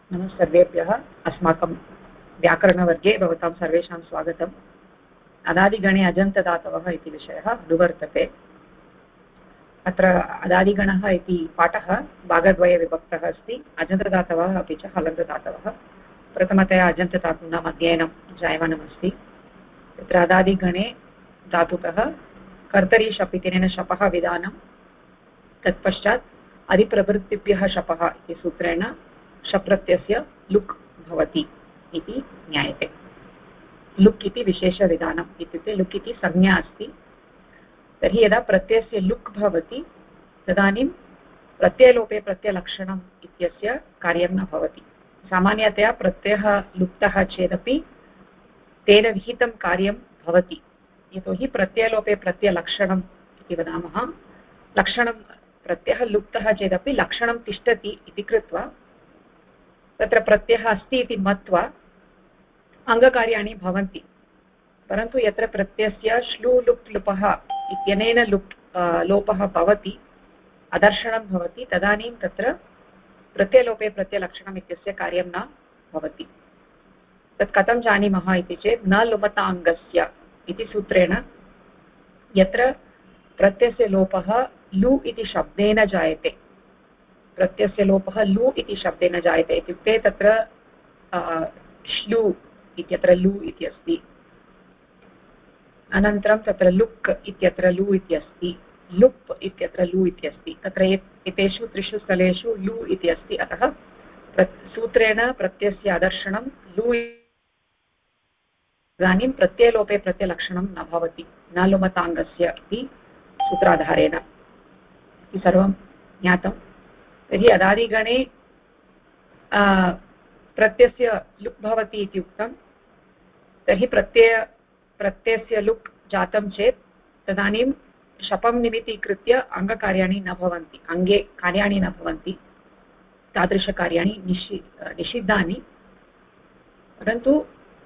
नमः सर्वेभ्यः। अस्माकं व्याकरणवर्गे भवतां सर्वेषां स्वागतम्। अदादिगणे अजन्तदातवः इति विषयः अनुवर्तते। अत्र अदादिगणः इति पाठः भागद्वयविभक्तः अस्ति। अजन्तदातवः अपि च हलन्तदातवः। प्रथमतया अजन्तधातूनाम् अध्ययनं जायमानमस्ति। तत्र अदादिगणे धातुतः कर्तरी शप् इत्यनेन शपः विधानं, तत्पश्चात् अधिप्रवृत्तिभ्यः शपः इति सूत्रेण शप्रत्ययस्य लुक् भवति इति ज्ञायते। लुक् इति विशेषविधानम्, इत्युक्ते लुक् इति संज्ञा अस्ति। तर्हि यदा प्रत्ययस्य लुक् भवति तदानीं प्रत्ययलोपे प्रत्ययलक्षणम् इत्यस्य कार्यं न भवति। सामान्यतया प्रत्ययः लुप्तः चेदपि तेन विहितं कार्यं भवति, यतोहि प्रत्ययलोपे प्रत्ययलक्षणम् इति वदामः। लक्षणं प्रत्ययः लुप्तः चेदपि लक्षणं तिष्ठति इति कृत्वा तत्र प्रत्ययः अस्ति इति मत्वा अङ्गकार्याणि भवन्ति। परन्तु यत्र प्रत्ययस्य श्लू लुप् लुपः इत्यनेन लोपः भवति, अदर्शनं भवति, तदानीं तत्र प्रत्ययलोपे प्रत्ययलक्षणम् इत्यस्य कार्यं न भवति। तत् कथं जानीमः इति चेत् न लुमताङ्गस्य इति सूत्रेण यत्र प्रत्ययस्य लोपः लु इति शब्देन जायते, प्रत्ययस्य लोपः लु इति शब्देन जायते इत्युक्ते तत्र श्लू इत्यत्र लु इति अस्ति, अनन्तरं तत्र लुक् इत्यत्र लु इति अस्ति, लुप् इत्यत्र लु इति अस्ति। तत्र एतेषु त्रिषु स्थलेषु लु इति अस्ति। अतः सूत्रेण प्रत्ययस्य अदर्शनं लु, इदानीं प्रत्ययलोपे प्रत्ययलक्षणं न भवति, न लुमताङ्गस्य इति सूत्राधारेण। इति सर्वं ज्ञातं। तर्हि अदादिगणे प्रत्ययस्य लुक् भवति इति उक्तं। तर्हि प्रत्ययस्य लुक् जातं चेत् तदानीं शपं निमित्तीकृत्य अङ्गकार्याणि न भवन्ति, अङ्गे कार्याणि न भवन्ति, तादृशकार्याणि निषिद्धानि। परन्तु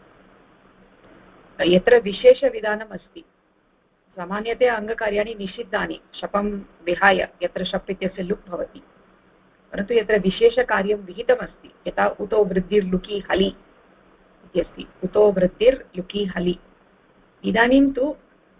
यत्र विशेषविधानम् अस्ति, सामान्यतया अङ्गकार्याणि निषिद्धानि शपं विहाय, यत्र शप् इत्यस्य लुक् भवति। परन्तु यत्र विशेषकार्यं विहितमस्ति, यथा उतो वृद्धिर्लुकि हलि इत्यस्ति, उतो वृद्धिर्लुकि हलि, इदानीं तु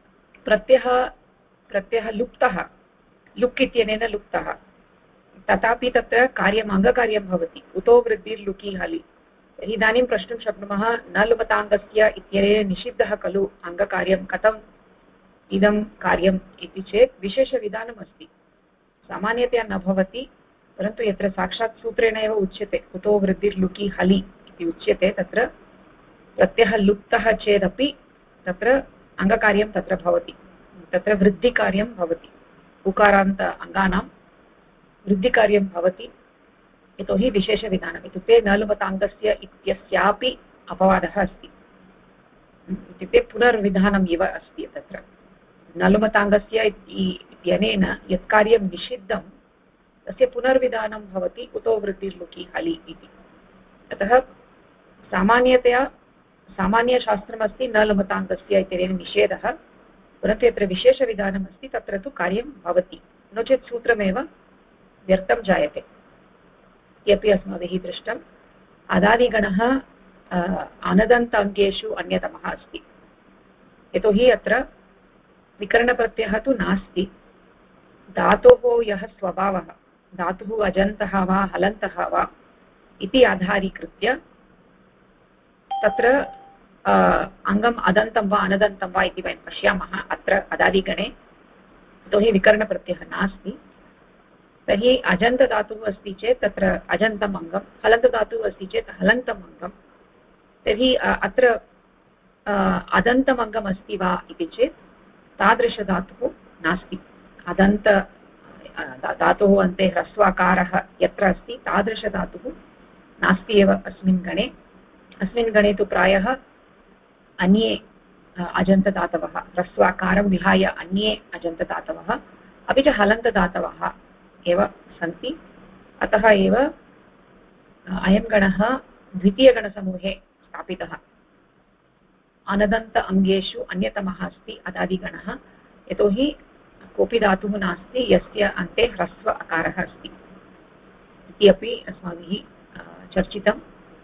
प्रत्ययः लुप्तः, लुक् इत्यनेन लुप्तः, तथापि तत्र कार्यम् अङ्गकार्यं भवति, उतो वृद्धिर्लुकि हलि। तर्हि इदानीं प्रष्टुं शक्नुमः, न लुमताङ्गस्य इत्यनेन निषिद्धः खलु अङ्गकार्यं, कथम् इदं कार्यम् इति चेत् विशेषविधानम् अस्ति, सामान्यतया न भवति। परन्तु यत्र साक्षात् सूत्रेण एव उच्यते उतो वृद्धिर्लुकि हलि इति उच्यते, तत्र प्रत्ययः लुप्तः चेदपि तत्र अङ्गकार्यं तत्र भवति, तत्र वृद्धिकार्यं भवति, उकारान्त अङ्गानां वृद्धिकार्यं भवति, यतोहि विशेषविधानम्, इत्युक्ते न लुमताङ्गस्य इत्यस्यापि अपवादः अस्ति, इत्युक्ते पुनर्विधानम् इव अस्ति। तत्र न लुमताङ्गस्य इत्यनेन यत् कार्यं निषिद्धं तस्य पुनर्विधानं भवति उतो वृद्धिर्लुकि हलि इति। अतः सामान्यशास्त्रमस्ति न लुमताङ्गस्य इत्यनेन निषेधः, परन्तु यत्र विशेषविधानमस्ति तत्र तु कार्यं भवति, नो चेत् सूत्रमेव व्यर्थं जायते इत्यपि अस्माभिः दृष्टम्। अदादिगणः अनदन्ताङ्गेषु अन्यतमः अस्ति, यतोहि अत्र विकरणप्रत्ययः तु नास्ति। धातोः यः स्वभावः, धातुः अजन्तः वा हलन्तः वा इति आधारीकृत्य तत्र अङ्गम् अदन्तं वा अनदन्तं वा इति वयं पश्यामः अत्र अदादिगणे, यतोहि विकरणप्रत्ययः नास्ति। तर्हि अजन्तधातुः अस्ति चेत् तत्र अजन्तम् अङ्गं, हलन्तधातुः अस्ति चेत् हलन्तम् अङ्गं। तर्हि अत्र अदन्तम् अङ्गम् अस्ति वा इति चेत् तादृशधातुः नास्ति। अदन्त धातोः अन्ते ह्रस्वाकारः यत्र अस्ति तादृशधातुः नास्ति एव अस्मिन् गणे। अस्मिन् गणे तु प्रायः अन्ये अजन्तदातवः, ह्रस्वाकारं विहाय अन्ये अजन्तदातवः अपि च हलन्तदातवः एव सन्ति। अतः एव अयं गणः द्वितीयगणसमूहे स्थापितः, अनदन्त अङ्गेषु अन्यतमः अस्ति अदादिगणः, यतोहि कोऽपि धातुः नास्ति यस्य अन्ते ह्रस्व अकारः अस्ति इति अपि अस्माभिः चर्चितम्।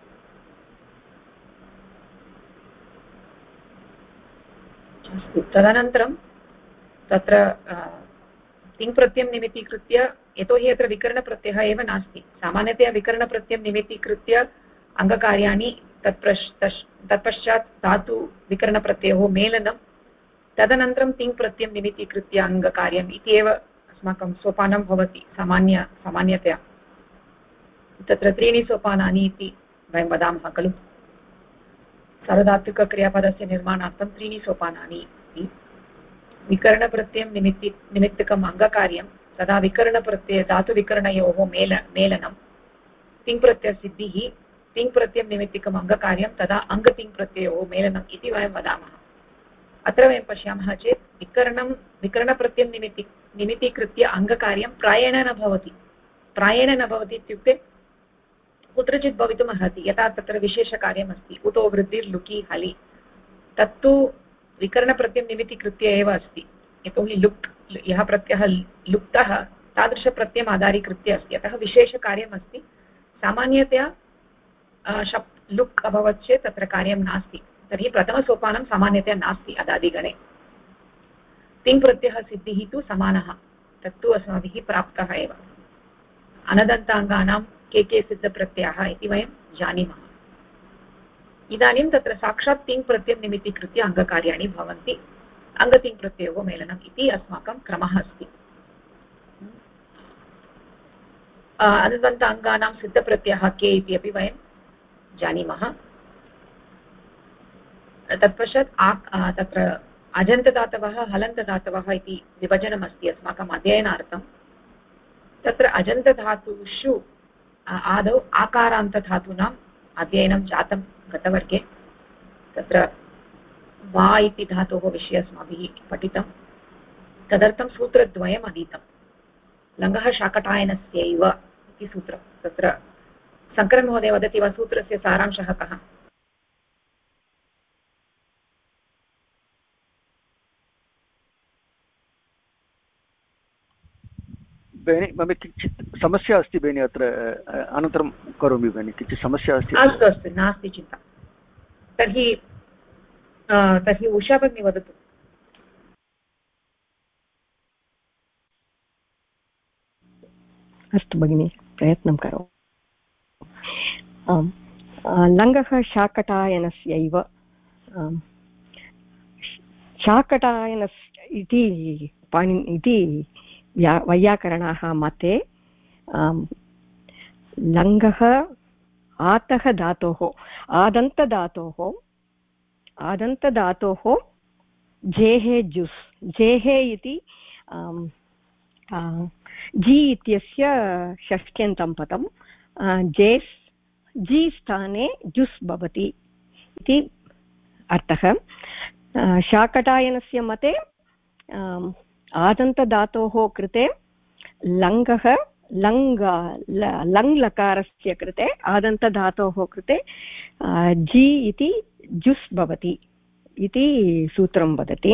अस्तु, तदनन्तरं तत्र तिङ्प्रत्ययं निमित्तीकृत्य, यतोहि अत्र विकरणप्रत्ययः एव नास्ति, सामान्यतया विकरणप्रत्ययं निमित्तीकृत्य अङ्गकार्याणि तत्पश्चात् धातु विकरणप्रत्ययोः मेलनं, तदनन्तरं तिङ्प्रत्ययं निमित्तीकृत्य अङ्गकार्यम् इति एव अस्माकं सोपानं भवति सामान्यतया। तत्र त्रीणि सोपानानि इति वयं वदामः खलु। सार्वधातुकक्रियापदस्य निर्माणार्थं त्रीणि सोपानानि इति। विकरणप्रत्ययं निमित्तकम् अङ्गकार्यं, तदा विकरणप्रत्यय धातुविकरणयोः मेलनं, तिङ्प्रत्ययसिद्धिः, तिङ्प्रत्ययं निमित्तकम् अङ्गकार्यं, तदा अङ्गतिङ्प्रत्ययोः मेलनम् इति वयं वदामः। अत्र वयं पश्यामः चेत् विकरणप्रत्ययं निमित्तीकृत्य अङ्गकार्यं प्रायेण न भवति इत्युक्ते कुत्रचित् भवितुम् अर्हति। यथा तत्र विशेषकार्यमस्ति, उतो वृद्धिर्लुकि हलि, तत्तु विकरणप्रत्ययं निमित्तीकृत्य एव अस्ति। यतोहि लुक्, यः प्रत्ययः लुप्तः तादृशप्रत्ययम् आधारीकृत्य अस्ति, अतः विशेषकार्यमस्ति। सामान्यतया लुक् अभवत् चेत् तत्र कार्यं नास्ति, तर्हि प्रथमसोपानं सामान्यतया नास्ति अदादिगणे। तिङ्प्रत्ययः सिद्धिः तु समानः, तत्तु अस्माभिः प्राप्तः एव। अनदन्ताङ्गानां के सिद्धप्रत्ययाः इति वयं जानीमः। इदानीं तत्र साक्षात् तिङ्प्रत्ययं निमित्तीकृत्य अङ्गकार्याणि भवन्ति, अङ्गतिङ्प्रत्ययोः मेलनम् इति अस्माकं क्रमः अस्ति। अनदन्ताङ्गानां सिद्धप्रत्ययाः के इति अपि वयं जानीमः। तत्पश्चात् तत्र अजन्तदातवः हलन्तदातवः इति विभजनमस्ति अस्माकम् अध्ययनार्थं। तत्र अजन्तधातुषु आदौ आकारान्तधातूनाम् अध्ययनं जातं गतवर्गे। तत्र वा इति धातोः विषये अस्माभिः पठितं, तदर्थं सूत्रद्वयम् अधीतं। लङ्घः शाकटायनस्यैव इति सूत्रं। तत्र शङ्करन् महोदय वदति वा सूत्रस्य सारांशः कः? बेनि मम किञ्चित् समस्या अस्ति बेनि, अत्र अनन्तरं करोमि बेनि, किञ्चित् समस्या अस्ति। अस्तु अस्तु, नास्ति चिन्ता। तर्हि उषा भगिनी वदतु। अस्तु भगिनि, प्रयत्नं करोमि। लङ्घः शाकटायनस्यैव। शाकटायनस्य इति वैयाकरणाः मते लङ्घः आतः धातोः आदन्तधातोः जेः जुस्, जेः इति जी इत्यस्य षष्ट्यन्तं पदं, जेस् जी स्थाने जुस् भवति इति अर्थः। शाकटायनस्य मते आदन्तधातोः कृते लङ्घः लङ् लकारस्य कृते आदन्तधातोः कृते जी इति जुस् भवति इति सूत्रं वदति।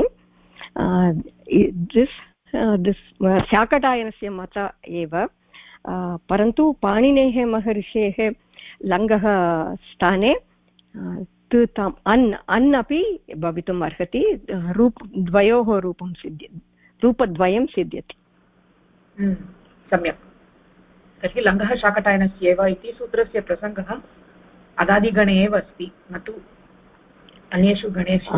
शाकटायनस्य मत एव, परन्तु पाणिनेः महर्षेः लङ्घः स्थाने तम् अन् अपि भवितुम् अर्हति, द्वयोः रूपद्वयं सिद्ध्यति। सम्यक्। तर्हि लङ्घः शाकटायनस्य एव इति सूत्रस्य प्रसङ्गः अदादिगणे एव अस्ति, न तु अन्येषु गणेषु।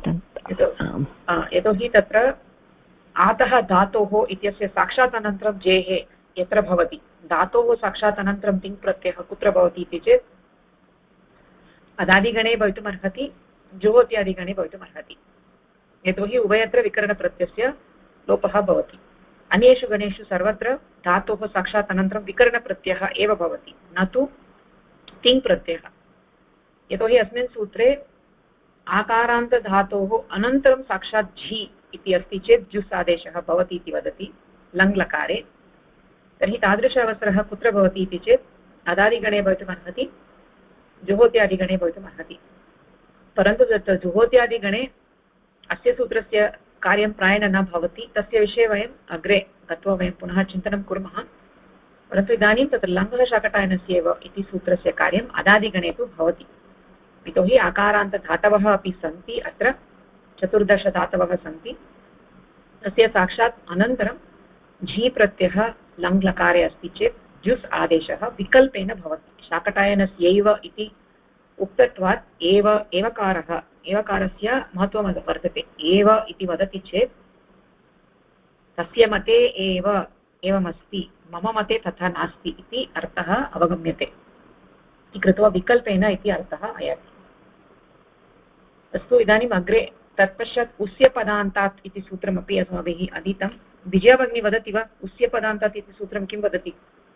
यतोहि तत्र आतः धातोः इत्यस्य साक्षात् अनन्तरं जेः यत्र भवति, धातोः साक्षात् अनन्तरं तिङ् प्रत्ययः कुत्र भवति इति चेत् अदादिगणे भवितुम् अर्हति, जुहोत्यादिगणे भवितुम् अर्हति। यतोहि उभयत्र विकरणप्रत्ययस्य लोपः भवति। अन्येषु गणेषु सर्वत्र धातोः साक्षात् अनन्तरं विकरणप्रत्ययः एव भवति, न तु तिङ् प्रत्ययः। यतोहि अस्मिन् सूत्रे आकारान्तधातोः अनन्तरं साक्षात् झि इति अस्ति चेत् जुस् आदेशः भवति इति वदति लङ् लकारे। तर्हि तादृश अवसरः कुत्र भवति इति चेत् अदादिगणे भवितुम् अर्हति, जुहोत्यादिगणे भवितुम् अर्हति। परन्तु तत्र जुहोत्यादिगणे अस्य सूत्रस्य कार्यं प्रायेण न भवति। तस्य विषये वयम् अग्रे गत्वा वयं पुनः चिन्तनं कुर्मः। परन्तु इदानीं तत्र लङ्घः शाकटायनस्य एव इति सूत्रस्य कार्यम् अदादिगणे तु भवति। यतोहि आकारान्तधातवः अपि सन्ति, अत्र 14 धातवः सन्ति। तस्य साक्षात् अनन्तरं झी प्रत्ययः लङ् लकारे अस्ति चेत् जुस् आदेशः विकल्पेन भवति। शाकटायनस्यैव इति उक्तत्वात् एवकारस्य महत्त्वं वर्तते। एव इति वदति चेत् तस्य मते एवमस्ति, मम मते तथा नास्ति इति अर्थः अवगम्यते इति कृत्वा विकल्पेन इति अर्थः आयाति। अस्तु, इदानीम् अग्रे तत्पश्चात् उस्यपदान्तात् इति सूत्रमपि अस्माभिः अधीतं। विजया भगिनी वदति वा, उस्यपदान्तात् इति सूत्रं किं वदति?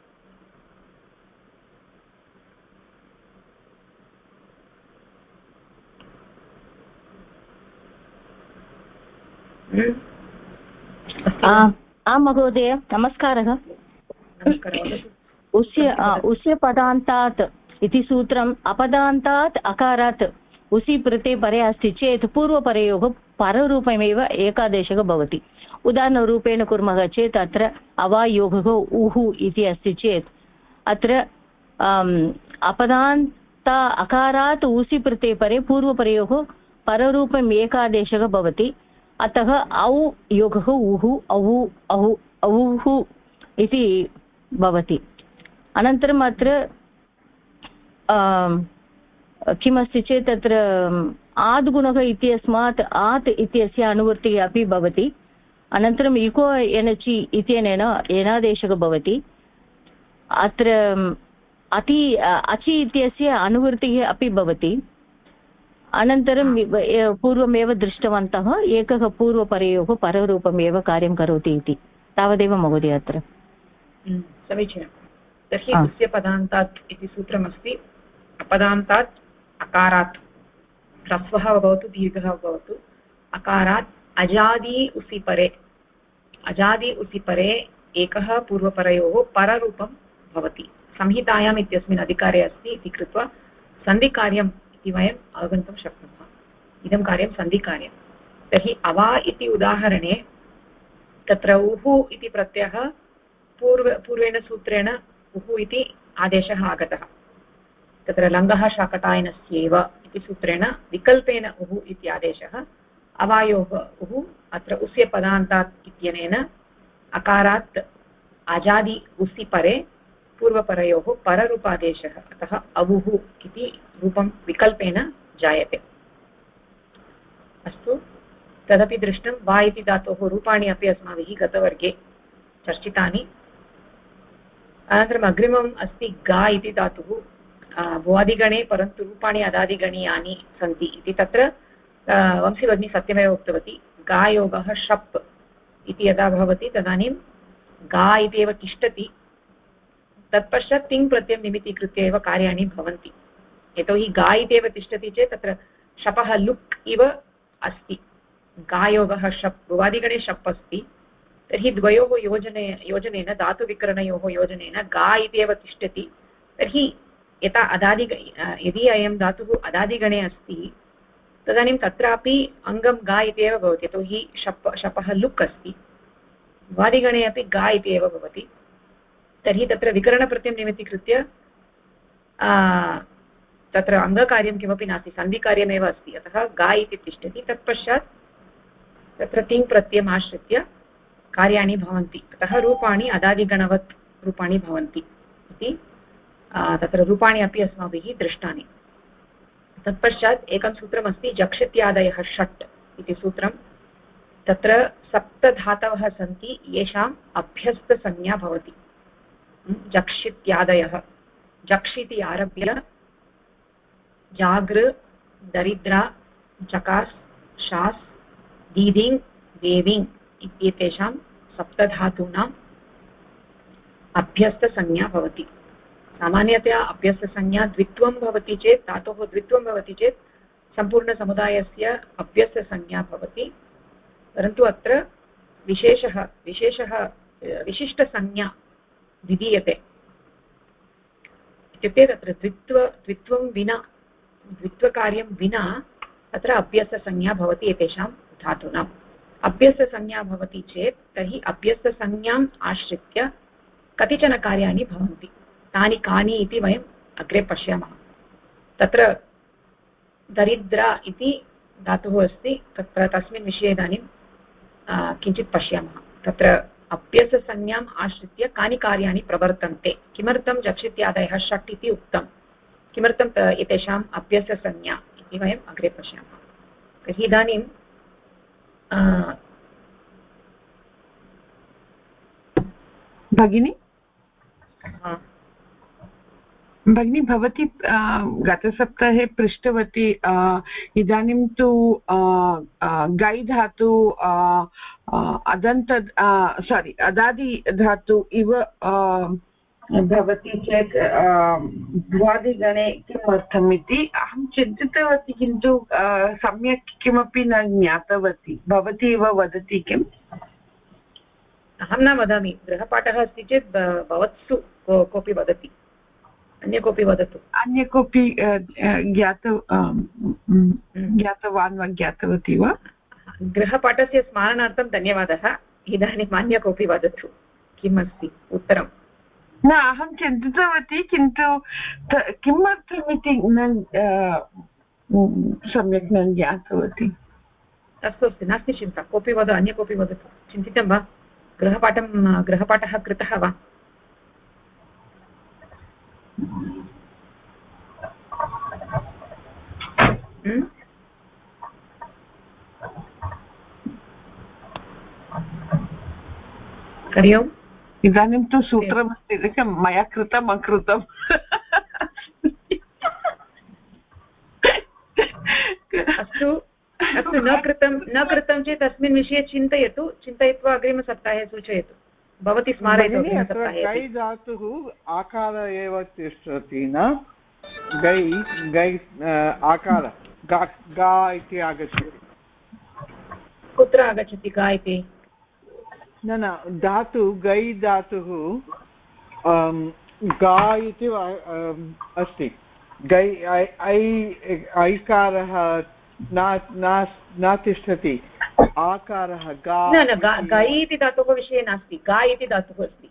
आं महोदय, नमस्कारः। उस्यपदान्तात् इति सूत्रम् अपदान्तात् अकारात् उसि प्रत्यये परे अस्ति चेत् पूर्वपरयोः पररूपमेव एकादेशः भवति। उदाहरणरूपेण कुर्मः चेत् अत्र अवायोगः उः इति अस्ति चेत् अत्र अपदान्त अकारात् उसि प्रत्यये परे पूर्वपरयोः पररूपम् एकादेशः भवति। अतः औ योगः उः औ औ औः इति भवति। अनन्तरम् अत्र किमस्ति चेत् तत्र आद्गुणः इत्यस्मात् आत् इत्यस्य अनुवृत्तिः अपि भवति। अनन्तरं युको एनचि इत्यनेन एनादेशः भवति। अत्र अचि इत्यस्य अनुवृत्तिः अपि भवति। अनन्तरं पूर्वमेव दृष्टवन्तः एकः पूर्वपरयोः पररूपमेव कार्यं करोति इति। तावदेव महोदय अत्र। समीचीनं। तर्हि उस्यपदान्तात् इति सूत्रमस्ति। अपदान्तात् अकारात् ह्रस्वः भवतु दीर्घः भवतु, अकारात् अजादि उसि परे एकः पूर्वपरयोः पररूपं भवति। संहितायाम् इत्यस्मिन् अधिकारे अस्ति इति कृत्वा सन्धिकार्यम् इति वयम् अवगन्तुं शक्नुमः। इदं कार्यं सन्धिकार्यं। तर्हि अवा इति उदाहरणे तत्र उः इति प्रत्ययः पूर्वेण सूत्रेण उः इति आदेशः आगतः। तत्र लङ्घः शाकटायनस्यैव इति सूत्रेण विकल्पेन उः इति आदेशः अवायोः उः अत्र उस्यपदान्तात् इत्यनेन अकारात् अजादि उसि परे पूर्वपरयोः पररूपादेशः, अतः अवुः इति रूपं विकल्पेन जायते। अस्तु, तदपि दृष्टं। वा इति धातोः रूपाणि अपि अस्माभिः गतवर्गे चर्चितानि। अनन्तरम् अग्रिमम् अस्ति गा इति धातुः। भुवादिगणे परन्तु रूपाणि अदादिगणीयानि सन्ति इति तत्र वंशीभगिनी सत्यमेव उक्तवती। गायोगः शप् इति यदा भवति तदानीं गा इति एव तिष्ठति, तत्पश्चात् तिङ् प्रत्ययं निमित्तीकृत्य एव कार्याणि भवन्ति। यतोहि गा इति एव तिष्ठति चेत् तत्र शपः लुक् इव अस्ति। गायोगः शप्, भुवादिगणे शप् अस्ति, तर्हि द्वयोः योजनेन धातुविकरणयोः योजनेन गा इति एव तिष्ठति। तर्हि यथा यदि अयं धातुः अदादिगणे अस्ति तदानीं तत्रापि अङ्गं गा इति एव भवति, यतोहि शपः लुक् अस्ति। भुवादिगणे अपि गा इति एव भवति। तर्हि तत्र विकरणप्रत्ययं निमित्तीकृत्य तत्र अङ्गकार्यं किमपि नास्ति, सन्धिकार्यमेव अस्ति। अतः गा इति तिष्ठति, तत्पश्चात् तत्र तिङ् प्रत्ययम् आश्रित्य कार्याणि भवन्ति। अतः रूपाणि अदादिगणवत् रूपाणि भवन्ति इति तत्र रूपाणि अपि अस्माभिः दृष्टानि। तत्पश्चात् एकं सूत्रमस्ति जक्षित्यादयः षट् इति सूत्रं। तत्र 7 धातवः सन्ति येषाम् अभ्यस्तसंज्ञा भवति। जक्षित्यादयः, जक्षिति आरभ्य जागृ, दरिद्रा, जकास्, शास्, दीदिङ्, देविङ् इत्येतेषां 7 धातूनाम् अभ्यस्तसंज्ञा भवति। सामान्यतया अभ्यस्तसंज्ञा द्वित्वं भवति चेत्, धातोः द्वित्वं भवति चेत् सम्पूर्णसमुदायस्य अभ्यस्तसंज्ञा भवति। परन्तु अत्र विशिष्टसंज्ञा विधीयते। इत्युक्ते तत्र द्वित्वं विना, द्वित्वकार्यं विना अत्र अभ्यस्तसंज्ञा भवति एतेषां धातूनाम्। अभ्यस्तसंज्ञा भवति चेत् तर्हि अभ्यस्तसंज्ञाम् आश्रित्य कतिचन कार्याणि भवन्ति तानि कानि इति वयम् अग्रे पश्यामः तत्र दरिद्रा इति धातुः अस्ति तत्र तस्मिन् विषये इदानीं किञ्चित् पश्यामः तत्र अप्यससंज्ञाम् आश्रित्य कानि कार्याणि प्रवर्तन्ते किमर्थं जक्षित्यादयः षट् इति उक्तं किमर्थं एतेषाम् अप्यससंज्ञा इति वयम् अग्रे पश्यामः तर्हि इदानीं भगिनी भगिनी भवती गतसप्ताहे पृष्टवती इदानीं तु गै धातु अदन्त सारी अदादि धातु इव भवति चेत् द्वादिगणे किमर्थम् इति अहं चिन्तितवती किन्तु सम्यक् किमपि न ज्ञातवती भवती एव वदति किम् अहं न वदामि गृहपाठः अस्ति चेत् भवत्सु कोऽपि वदति अन्य कोऽपि वदतु अन्य कोऽपि ज्ञातवान् वा ज्ञातवती वा गृहपाठस्य स्मरणार्थं धन्यवादः इदानीम् अन्य कोऽपि वदतु किम् अस्ति उत्तरं न अहं चिन्तितवती किन्तु किमर्थमिति न सम्यक् न ज्ञातवती अस्तु अस्तु नास्ति चिन्ता कोऽपि वद अन्य कोऽपि वदतु चिन्तितं वा गृहपाठः कृतः वा हरि ओम् इदानीं तु सूत्रमस्ति मया कृतम् अकृतम् अस्तु अस्तु न कृतं चेत् अस्मिन् विषये चिन्तयतु चिन्तयित्वा अग्रिमसप्ताहे सूचयतु भवती स्मारयतु गै धातुः आकार एव तिष्ठति न गै आकार गा इति आगच्छति कुत्र आगच्छति गा इति न धातु गै धातुः गा इति अस्ति गै ऐकारः न तिष्ठति आकारः गा न गै इति धातुः विषये नास्ति गा इति धातुः अस्ति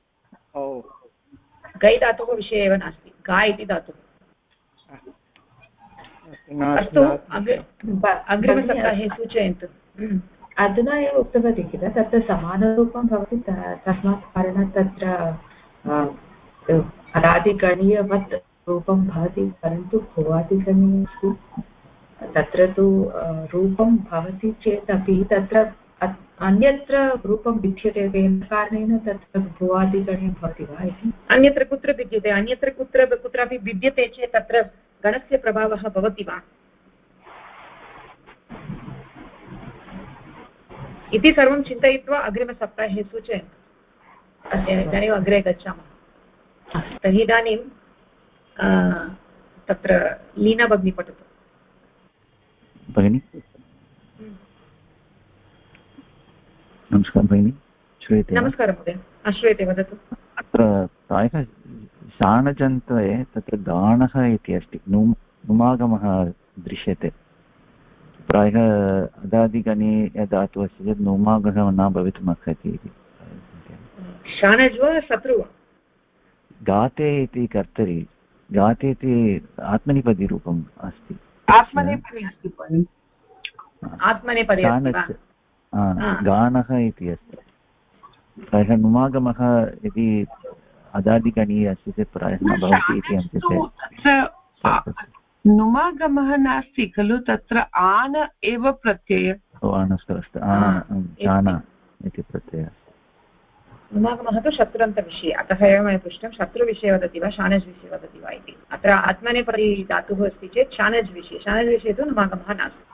गै धातुः विषये एव नास्ति गा इति धातुः अस्तु अग्रिमसप्ताहे सूचयन्तु अधुना एव उक्तवती किल तत्र समानरूपं भवति तस्मात् कारणात् तत्र अरादिगणीयवत् रूपं भवति परन्तु भुवादिगणीय अस्ति तत्र तु रूपं भवति चेत् अपि तत्र अन्यत्र रूपं विद्यते तेन कारणेन तत्र भुवादिगणे भवति वा इति अन्यत्र कुत्र विद्यते अन्यत्र कुत्रापि विद्यते चेत् तत्र गणस्य प्रभावः भवति वा इति सर्वं चिन्तयित्वा अग्रिमसप्ताहे सूचयन्तु इदानीम् अग्रे गच्छामः तर्हि इदानीं तत्र लीना भगिनी पठतु भगिनी नमस्कारः भगिनी श्रूयते नमस्कारः महोदय श्रूयते वदतु अत्र प्रायः शाणजन्त्वे तत्र गाणः इति अस्ति नुमागमः दृश्यते प्रायः अदादिगणे धातुः अस्ति चेत् नुमागमः न भवितुमर्हति इति शाणज् वा शत्रु वा गाते इति कर्तरि गाते इति आत्मनेपदीरूपम् अस्ति गानः इति अस्ति प्रायः नुमागमः यदि अदादिगणीय अस्ति चेत् प्रायः न भवति इति अन्ते नुमागमः नास्ति खलु तत्र आन एव प्रत्यय आनस्तु आन इति प्रत्ययः नुमागमः तु शत्रुन्तविषये अतः एव मया पृष्टं शत्रुविषये वदति वा शानज् विषये वदति वा इति अत्र आत्मनेपदी धातुः अस्ति चेत् शानज् विषये तु नुमागमः नास्ति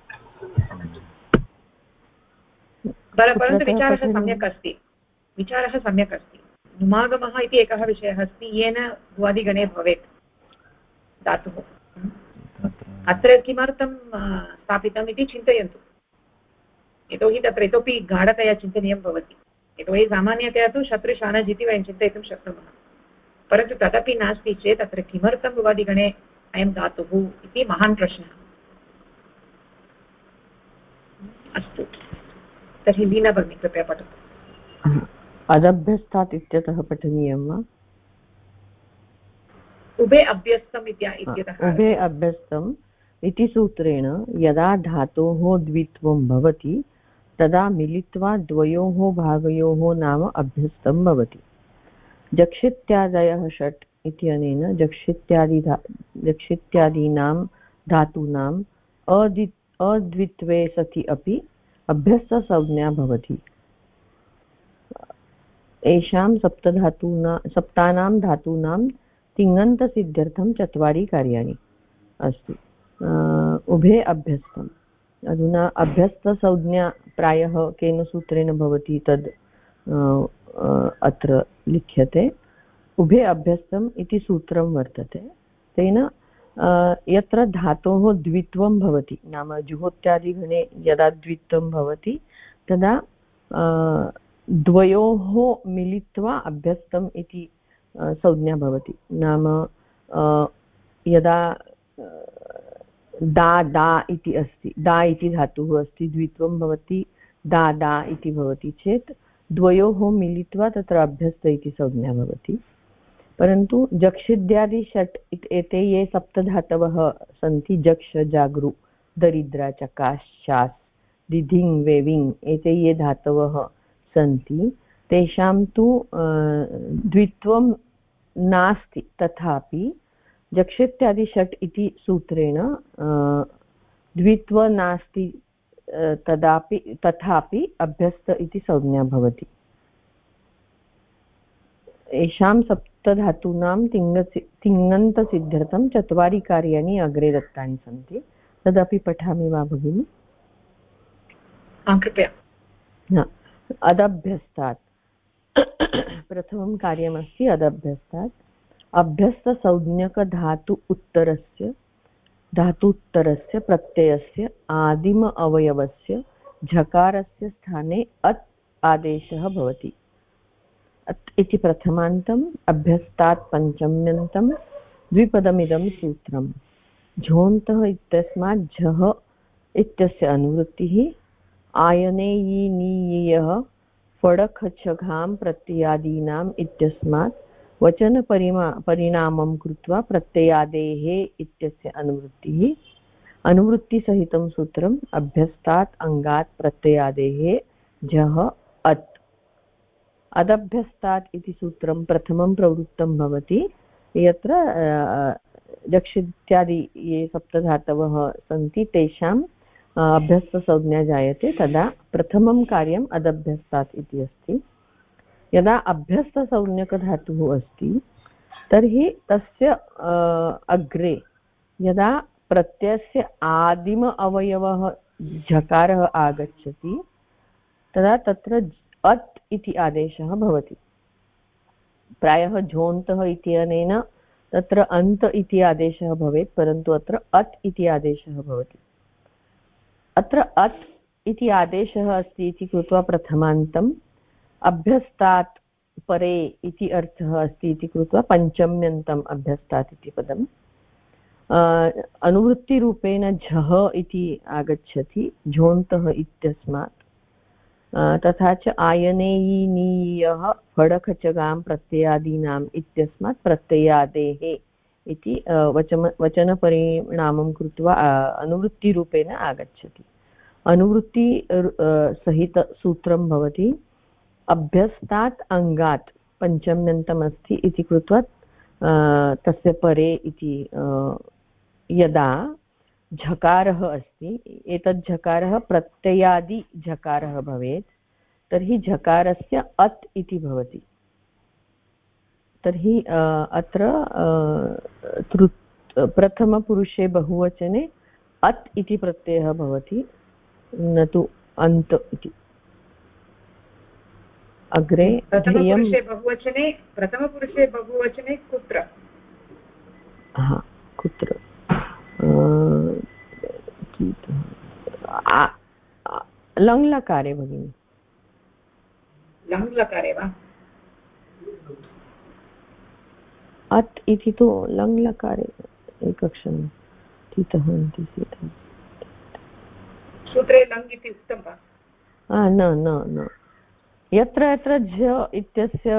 परन्तु विचारः सम्यक् अस्ति नुमागमः इति एकः विषयः अस्ति येन भुवादिगणे भवेत् धातुः अत्र किमर्थं स्थापितम् इति चिन्तयन्तु यतोहि तत्र इतोपि गाढतया चिन्तनीयं भवति यतोहि सामान्यतया तु शत्रुशानज् इति वयं चिन्तयितुं शक्नुमः परन्तु तदपि नास्ति चेत् अत्र किमर्थं भुवादिगणे अयं धातुः इति महान् प्रश्नः अस्तु तर्हि लीना भगिनी कृपया पठतु अदभ्यस्तात् इत्यतः पठनीयं वा? उभे अभ्यस्तम् इत्यतः उभे अभ्यस्तम् इति सूत्रेण यदा धातोः द्वित्वं भवति तदा मिलित्वा द्वयोः भागयोः नाम अभ्यस्तं भवति। जक्षित्यादयः षट् इत्यनेन जक्षित्यादीनां धातूनाम् अद्वित्वे सति अपि अभ्यस्तसंज्ञा भवति। एषां सप्तानां धातूनां तिङन्तसिद्ध्यर्थं 4 कार्याणि अस्ति। उभे अभ्यस्तम्। अधुना अभ्यस्तसंज्ञा प्रायः केन सूत्रेण भवति तद् अत्र लिख्यते। उभे अभ्यस्तम् इति सूत्रं वर्तते। तेन यत्र धातोः द्वित्वं भवति, नाम जुहोत्यादिगणे यदा द्वित्वं भवति तदा द्वयोः मिलित्वा अभ्यस्तम् इति संज्ञा भवति। नाम यदा दा इति अस्ति, दा इति धातुः अस्ति, द्वित्वं भवति, दा इति भवति चेत् द्वयोः मिलित्वा तत्र अभ्यस्त इति संज्ञा भवति। परन्तु जक्षिद्यादि षट् एते ये सप्तधातवः सन्ति, जक्ष जागृ दरिद्रा चकाश् शास् दिधिङ् वेविङ्, एते ये धातवः सन्ति तेषां तु द्वित्वं नास्ति। तथापि जक्षित्यादि षट् इति सूत्रेण द्वित्व नास्ति, तथापि अभ्यस्त इति संज्ञा भवति। एषां सप्तधातूनां तिङन्तसिद्ध्यर्थं 4 कार्याणि अग्रे दत्तानि सन्ति। तदपि पठामि वा भगिनि? कृपया। अदभ्यस्तात् प्रथमं कार्यमस्ति अदभ्यस्तात्। अभ्यस्तसंज्ञकधातु उत्तरस्य प्रत्ययस्य आदिम अवयवस्य झकारस्य स्थाने अत् आदेशः भवति। अत् इति प्रथमान्तम्, अभ्यस्तात् पञ्चम्यन्तं, द्विपदमिदं सूत्रम्। झोन्तः इत्यस्मात् झः इत्यस्य अनुवृत्तिः, आयने यि नीयः फडखचघां प्रत्ययादीनाम् इत्यस्मात् वचनपरिणामं कृत्वा प्रत्ययादेः इत्यस्य अनुवृत्तिः। अनुवृत्तिसहितं सूत्रम् अभ्यस्तात् अङ्गात् प्रत्ययादेः झः अत्। अदभ्यस्तात् इति सूत्रं प्रथमं प्रवृत्तं भवति। यत्र जक्षित्यादि ये सप्तधातवः सन्ति तेषाम् अभ्यस्तसंज्ञा जायते, तदा प्रथमं कार्यम् अदभ्यस्तात् इति अस्ति। यदा अभ्यस्तसंज्ञकधातुः अस्ति तर्हि तस्य अग्रे यदा प्रत्ययस्य आदिम अवयवः झकारः आगच्छति तदा तत्र अत् इति आदेशः भवति। प्रायः झोन्तः इत्यनेन तत्र अन्त इति आदेशः भवेत्, परन्तु अत्र अत् इति आदेशः भवति। अत्र अत् इति आदेशः अस्ति इति कृत्वा प्रथमान्तम्, अभ्यस्तात् परे इति अर्थः अस्ति इति कृत्वा पञ्चम्यन्तम् अभ्यस्तात् इति पदम्। अनुवृत्तिरूपेण झः इति आगच्छति झोन्तः इत्यस्मात्। तथा च आयनेयी नीयः फडखचगां प्रत्ययादीनाम् इत्यस्मात् प्रत्ययादेः इति वचनपरिणामं कृत्वा अनुवृत्तिरूपेण आगच्छति। अनुवृत्ति सहित सूत्रं भवति अभ्यस्तात् अङ्गात्, पञ्चम्यन्तम् अस्ति इति कृत्वा तस्य परे इति यदा झकारः अस्ति, एतत् झकारः प्रत्ययादि झकारः भवेत् तर्हि झकारस्य अत् इति भवति। तर्हि अत्र प्रथमपुरुषे बहुवचने अत् इति प्रत्ययः भवति, न तु अन्त इति। अग्रे प्रथमपुरुषे बहुवचने कुत्र? कुत्र लङ्लकारे भगिनि। लङ्लकारे वा? अत् इति तु लङ्लकारे एकक्षणं तितः अन्ति सीतः सूत्रे लङ् इति उक्तं वा? न यत्र यत्र झ इत्यस्य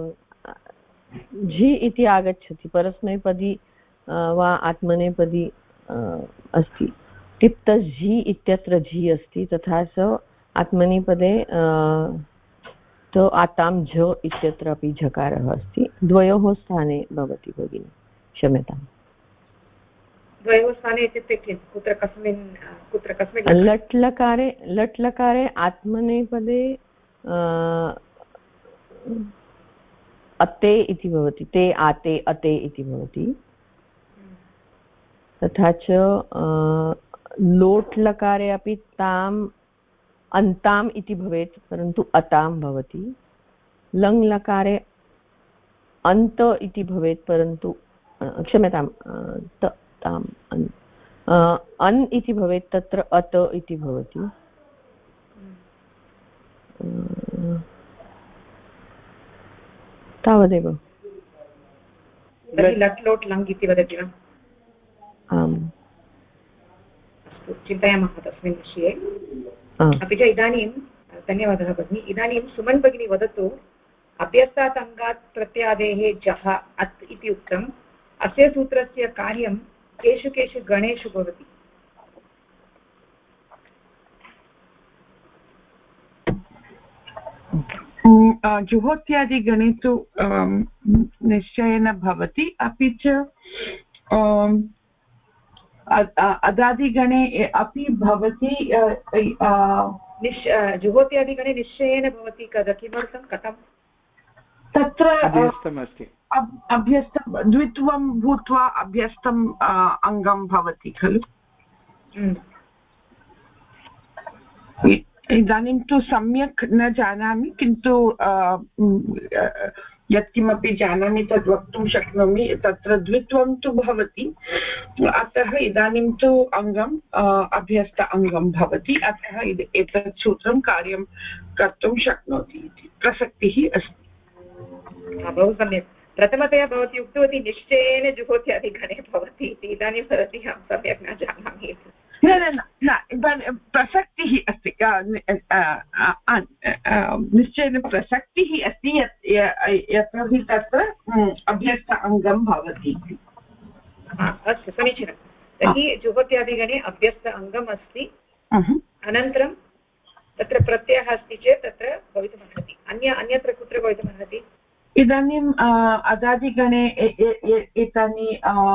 झि इति आगच्छति परस्मैपदी वा आत्मनेपदी अस्ति तिप्तझि इत्यत्र झि अस्ति तथा च आत्मनेपदे तो आतां झ इत्यत्र अपि झकारः अस्ति द्वयोः स्थाने भवति भगिनि क्षम्यताम् द्वयोः स्थाने इत्युक्ते कुत्र कस्मिन् लट् लकारे आत्मनेपदे अते इति भवति ते आते अते इति भवति तथा च लोट् लकारे अपि ताम् अन्ताम् इति भवेत् परन्तु अतां भवति लङ् लकारे अन्त इति भवेत् परन्तु क्षम्यतां ताम् अन् इति भवेत् तत्र अत इति भवति तावदेव लट् लोट् लङ् इति वदति वा आम् अस्तु चिन्तयामः तस्मिन् विषये अपि च इदानीं धन्यवादः भगिनी इदानीं सुमन् भगिनी वदतु अभ्यस्तात् अङ्गात् प्रत्यादेः जः अत् इति उक्तम् अस्य सूत्रस्य कार्यं केषु केषु गणेषु भवति जुहोत्यादिगणे तु निश्चयेन भवति अपि च अदादिगणे अपि भवति जुहोत्यादिगणे निश्चयेन भवति किमर्थं कथं तत्र अभ्यस्तमस्ति अभ्यस्तं द्वित्वं भूत्वा अभ्यस्तम् अङ्गं भवति खलु इदानीं तु सम्यक् न जानामि किन्तु यत्किमपि जानामि तद् वक्तुं शक्नोमि तत्र द्वित्वं तु भवति अतः इदानीं तु अङ्गम् अभ्यस्त अङ्गं भवति अतः एतत् सूत्रं कार्यं कर्तुं शक्नोति इति प्रसक्तिः अस्ति बहु सम्यक् प्रथमतया भवती उक्तवती निश्चयेन जुहोत्यादिगणे भवति इति इदानीं वदति अहं सम्यक् न जानामि न प्रसक्तिः अस्ति निश्चयेन प्रसक्तिः अस्ति यतोहि तत्र अभ्यस्त अङ्गं भवति अस्तु समीचीनं तर्हि जुहोत्यादिगणे अभ्यस्त अङ्गम् अस्ति अनन्तरं तत्र प्रत्ययः अस्ति चेत् तत्र भवितुमर्हति अन्यत्र कुत्र भवितुमर्हति इदानीम् अदादिगणे एतानि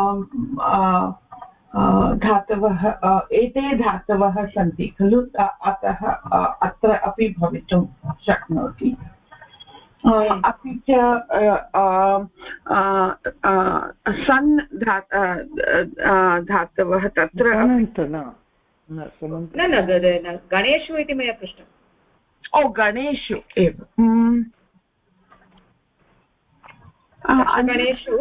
धातवः एते धातवः सन्ति खलु अतः अत्र अपि भवितुं शक्नोति अपि च सन् धातवः तत्र न गणेषु इति मया पृष्टम् ओ गणेषु एव गणेषु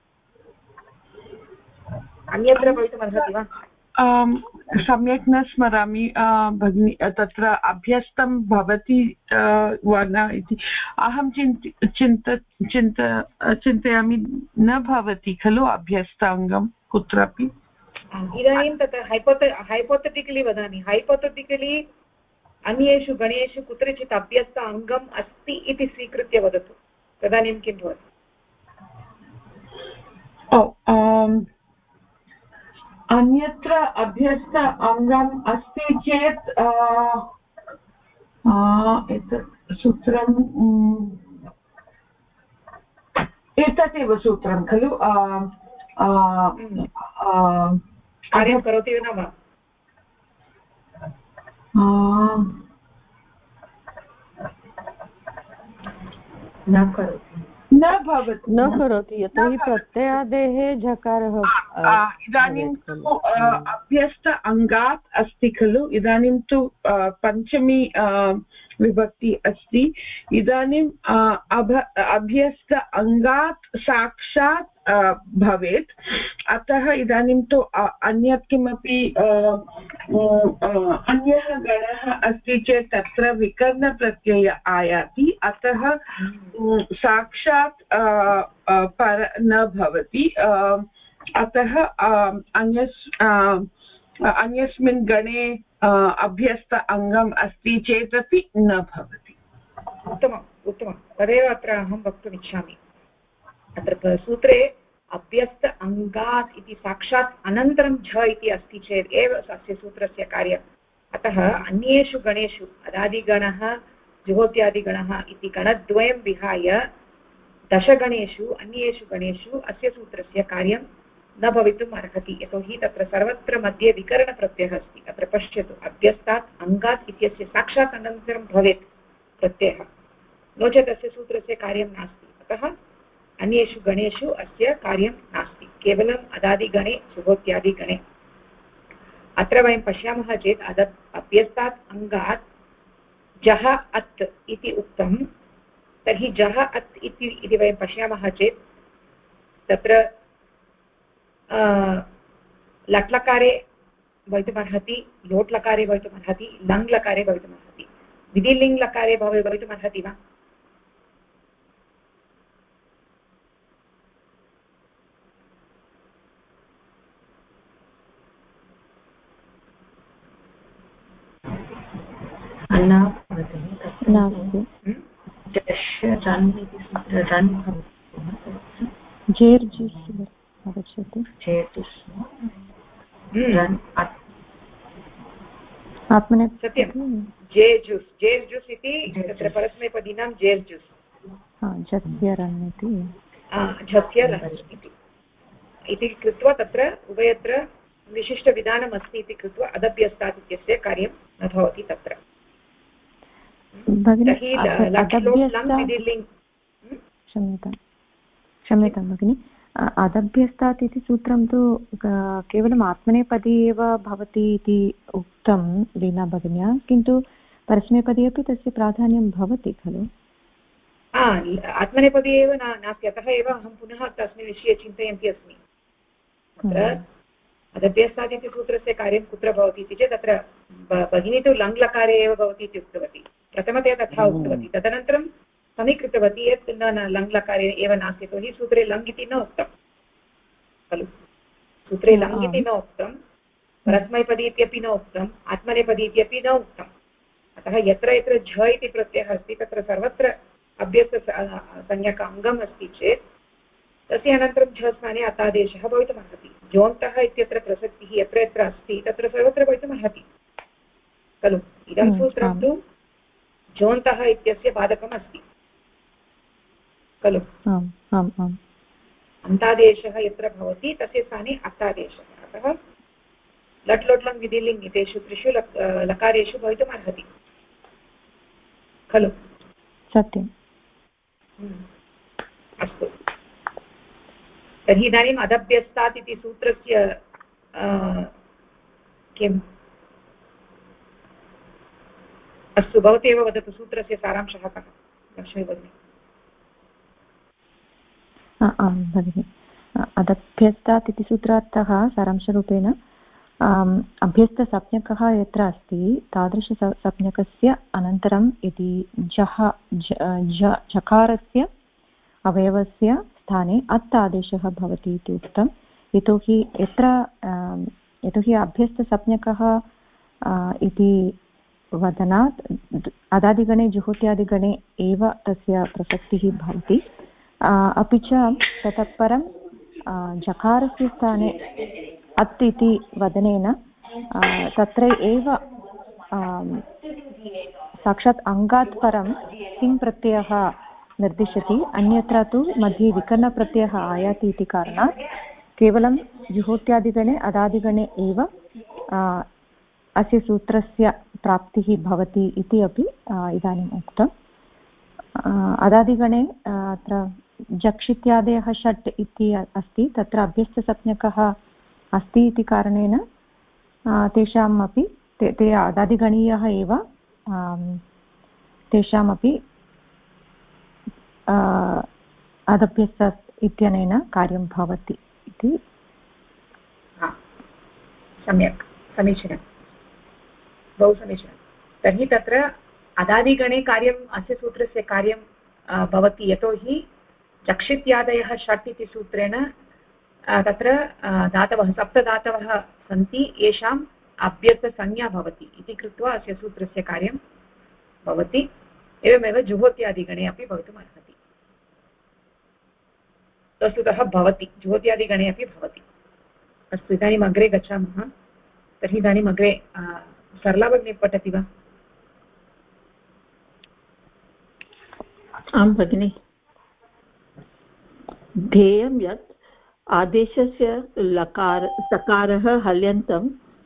अन्यत्र भवितुमर्हति वा सम्यक् न स्मरामि भगिनी तत्र अभ्यस्तं भवति वा न इति अहं चिन्तयामि न भवति खलु अभ्यस्ताङ्गं कुत्रापि इदानीं तत्र हैपोथेटिकलि वदामि हैपोथेटिकलि अन्येषु गणेषु कुत्रचित् अभ्यस्त अङ्गम् अस्ति इति स्वीकृत्य वदतु तदानीं किं भवति अन्यत्र अभ्यस्त अङ्गम् अस्ति चेत् एतत् सूत्रम् एतदेव सूत्रं खलु कार्यं करोति न वा न करोति न करोति यतोहि प्रत्ययादेः झकारः इदानीं तु अभ्यस्त अङ्गात् अस्ति खलु इदानीं तु पञ्चमी विभक्ति अस्ति इदानीम् अभ्यस्त अङ्गात् साक्षात् भवेत् अतः इदानीं तु अन्यत् किमपि अन्यः गणः अस्ति चेत् तत्र विकरणप्रत्यय आयाति अतः साक्षात् पर न भवति अतः अन्यस्मिन् गणे अभ्यस्त अङ्गम् अस्ति चेदपि न भवति उत्तमम् उत्तमं तदेव अत्र अहं वक्तुम् इच्छामि अत्र सूत्रे अभ्यस्त अङ्गात् इति साक्षात् अनन्तरं झ इति अस्ति चेत् एव अस्य सूत्रस्य कार्यम् अतः अन्येषु गणेषु अदादिगणः जुहोत्यादिगणः इति गणद्वयं विहाय दशगणेषु अन्येषु गणेषु अस्य सूत्रस्य कार्यं न भवितुम् अर्हति यतोहि तत्र सर्वत्र मध्ये विकरणप्रत्ययः अस्ति अत्र पश्यतु अभ्यस्तात् अङ्गात् इत्यस्य साक्षात् अनन्तरं भवेत् प्रत्ययः नो चेत् अस्य सूत्रस्य कार्यं नास्ति अतः अन्येषु गणेषु अस्य कार्यं नास्ति केवलम् अदादिगणे जुहोत्यादिगणे अत्र वयं पश्यामः चेत् अभ्यस्तात् अङ्गात् जः अत् इति उक्तं तर्हि जः अत् इति वयं पश्यामः चेत् तत्र लट्लकारे भवितुमर्हति लोट्लकारे भवितुमर्हति लङ्लकारे भवितुमर्हति विधिलिङ्लकारे भवितुमर्हति वा सत्यं जेर्जुस् जेर्जुस् इति तत्र परस्मैपदीनां जेर्जुस् इति कृत्वा तत्र उभयत्र विशिष्टविधानम् अस्ति इति कृत्वा अदभ्यस्तात् इत्यस्य कार्यं न भवति तत्र क्षम्यतां भगिनि अदभ्यस्तात् इति सूत्रं तु केवलम् आत्मनेपदी एव भवति इति उक्तं लीना भगिन्या किन्तु परस्मैपदी अपि तस्य प्राधान्यं भवति खलु आत्मनेपदी एव नास्ति अतः एव अहं पुनः तस्मिन् विषये चिन्तयन्ती अस्मि अत्र अदभ्यस्तात् इति सूत्रस्य कार्यं कुत्र भवति इति चेत् तत्र भगिनी तु लङ्लकारे एव भवति इति उक्तवती प्रथमतया तथा उक्तवती तदनन्तरं समीकृतवती यत् न लङ्लकारे एव नास्ति यतोहि सूत्रे लङ् इति न उक्तं खलु सूत्रे लङ् इति न उक्तं परस्मैपदी इत्यपि न उक्तम् आत्मनेपदी इत्यपि न उक्तम् अतः यत्र यत्र झ इति प्रत्ययः अस्ति तत्र सर्वत्र अभ्यस्तसंज्ञक अङ्गम् अस्ति चेत् तस्य अनन्तरं झ स्थाने अतादेशः भवितुमर्हति जोन्तः इत्यत्र प्रसक्तिः यत्र यत्र अस्ति तत्र सर्वत्र भवितुमर्हति खलु इदं सूत्रं तु जोन्तः इत्यस्य बाधकम् अस्ति खलु अन्तादेशः यत्र भवति तस्य स्थाने अत्तादेशः अतः लट् लोट् लङ् विधिलिङ् एतेषु त्रिषु लकारेषु भवितुमर्हति खलु सत्यम् अस्तु तर्हि इदानीम् अदभ्यस्तात् इति सूत्रस्य किम् अस्तु भवती एव वदतु सूत्रस्य सारांशः कः लक्ष्मी भगिनी आं भगिनि अदभ्यस्तात् इति सूत्रार्थः सारांशरूपेण अभ्यस्तसंज्ञकः यत्र अस्ति तादृशसंज्ञकस्य अनन्तरं यदि झकारस्य अवयवस्य स्थाने अत् आदेशः भवति इति उक्तं यतोहि अभ्यस्तसंज्ञकः इति वदनात् अदादिगणे जुहोत्यादिगणे एव तस्य प्रसक्तिः भवति अपि च ततः परं झकारस्य स्थाने अत् इति वदनेन तत्र एव साक्षात् अङ्गात् परं किं प्रत्ययः निर्दिशति अन्यत्र तु मध्ये विकरणप्रत्ययः आयाति इति कारणात् केवलं जुहोत्यादिगणे अदादिगणे एव अस्य सूत्रस्य प्राप्तिः भवति इति अपि इदानीम् उक्तम् अदादिगणे अत्र जक्षित्यादयः षट् इति अस्ति तत्र अभ्यस्तसंज्ञकः अस्ति इति कारणेन तेषाम् अपि ते अदादिगणीयः एव तेषामपि अदभ्यस्त इत्यनेन कार्यं भवति इति सम्यक् समीचीनं बहु समीचीनं तर्हि तत्र अदादिगणे कार्यम् अस्य सूत्रस्य कार्यं भवति यतोहि चक्षित्यादयः षट् इति सूत्रेण तत्र धातवः सप्तधातवः सन्ति येषाम् अभ्यस्तसंज्ञा भवति इति कृत्वा अस्य सूत्रस्य कार्यं भवति एवमेव जुहोत्यादिगणे अपि भवितुम् अर्हति। वस्तुतः भवति, जुहोत्यादिगणे अपि भवति। अस्तु, इदानीम् अग्रे गच्छामः। तर्हि इदानीम् अग्रे सरला भगिनी पठति वा? आं भगिनि। ध्येयं यत् आदेशस्य सकारः हल्यन्तं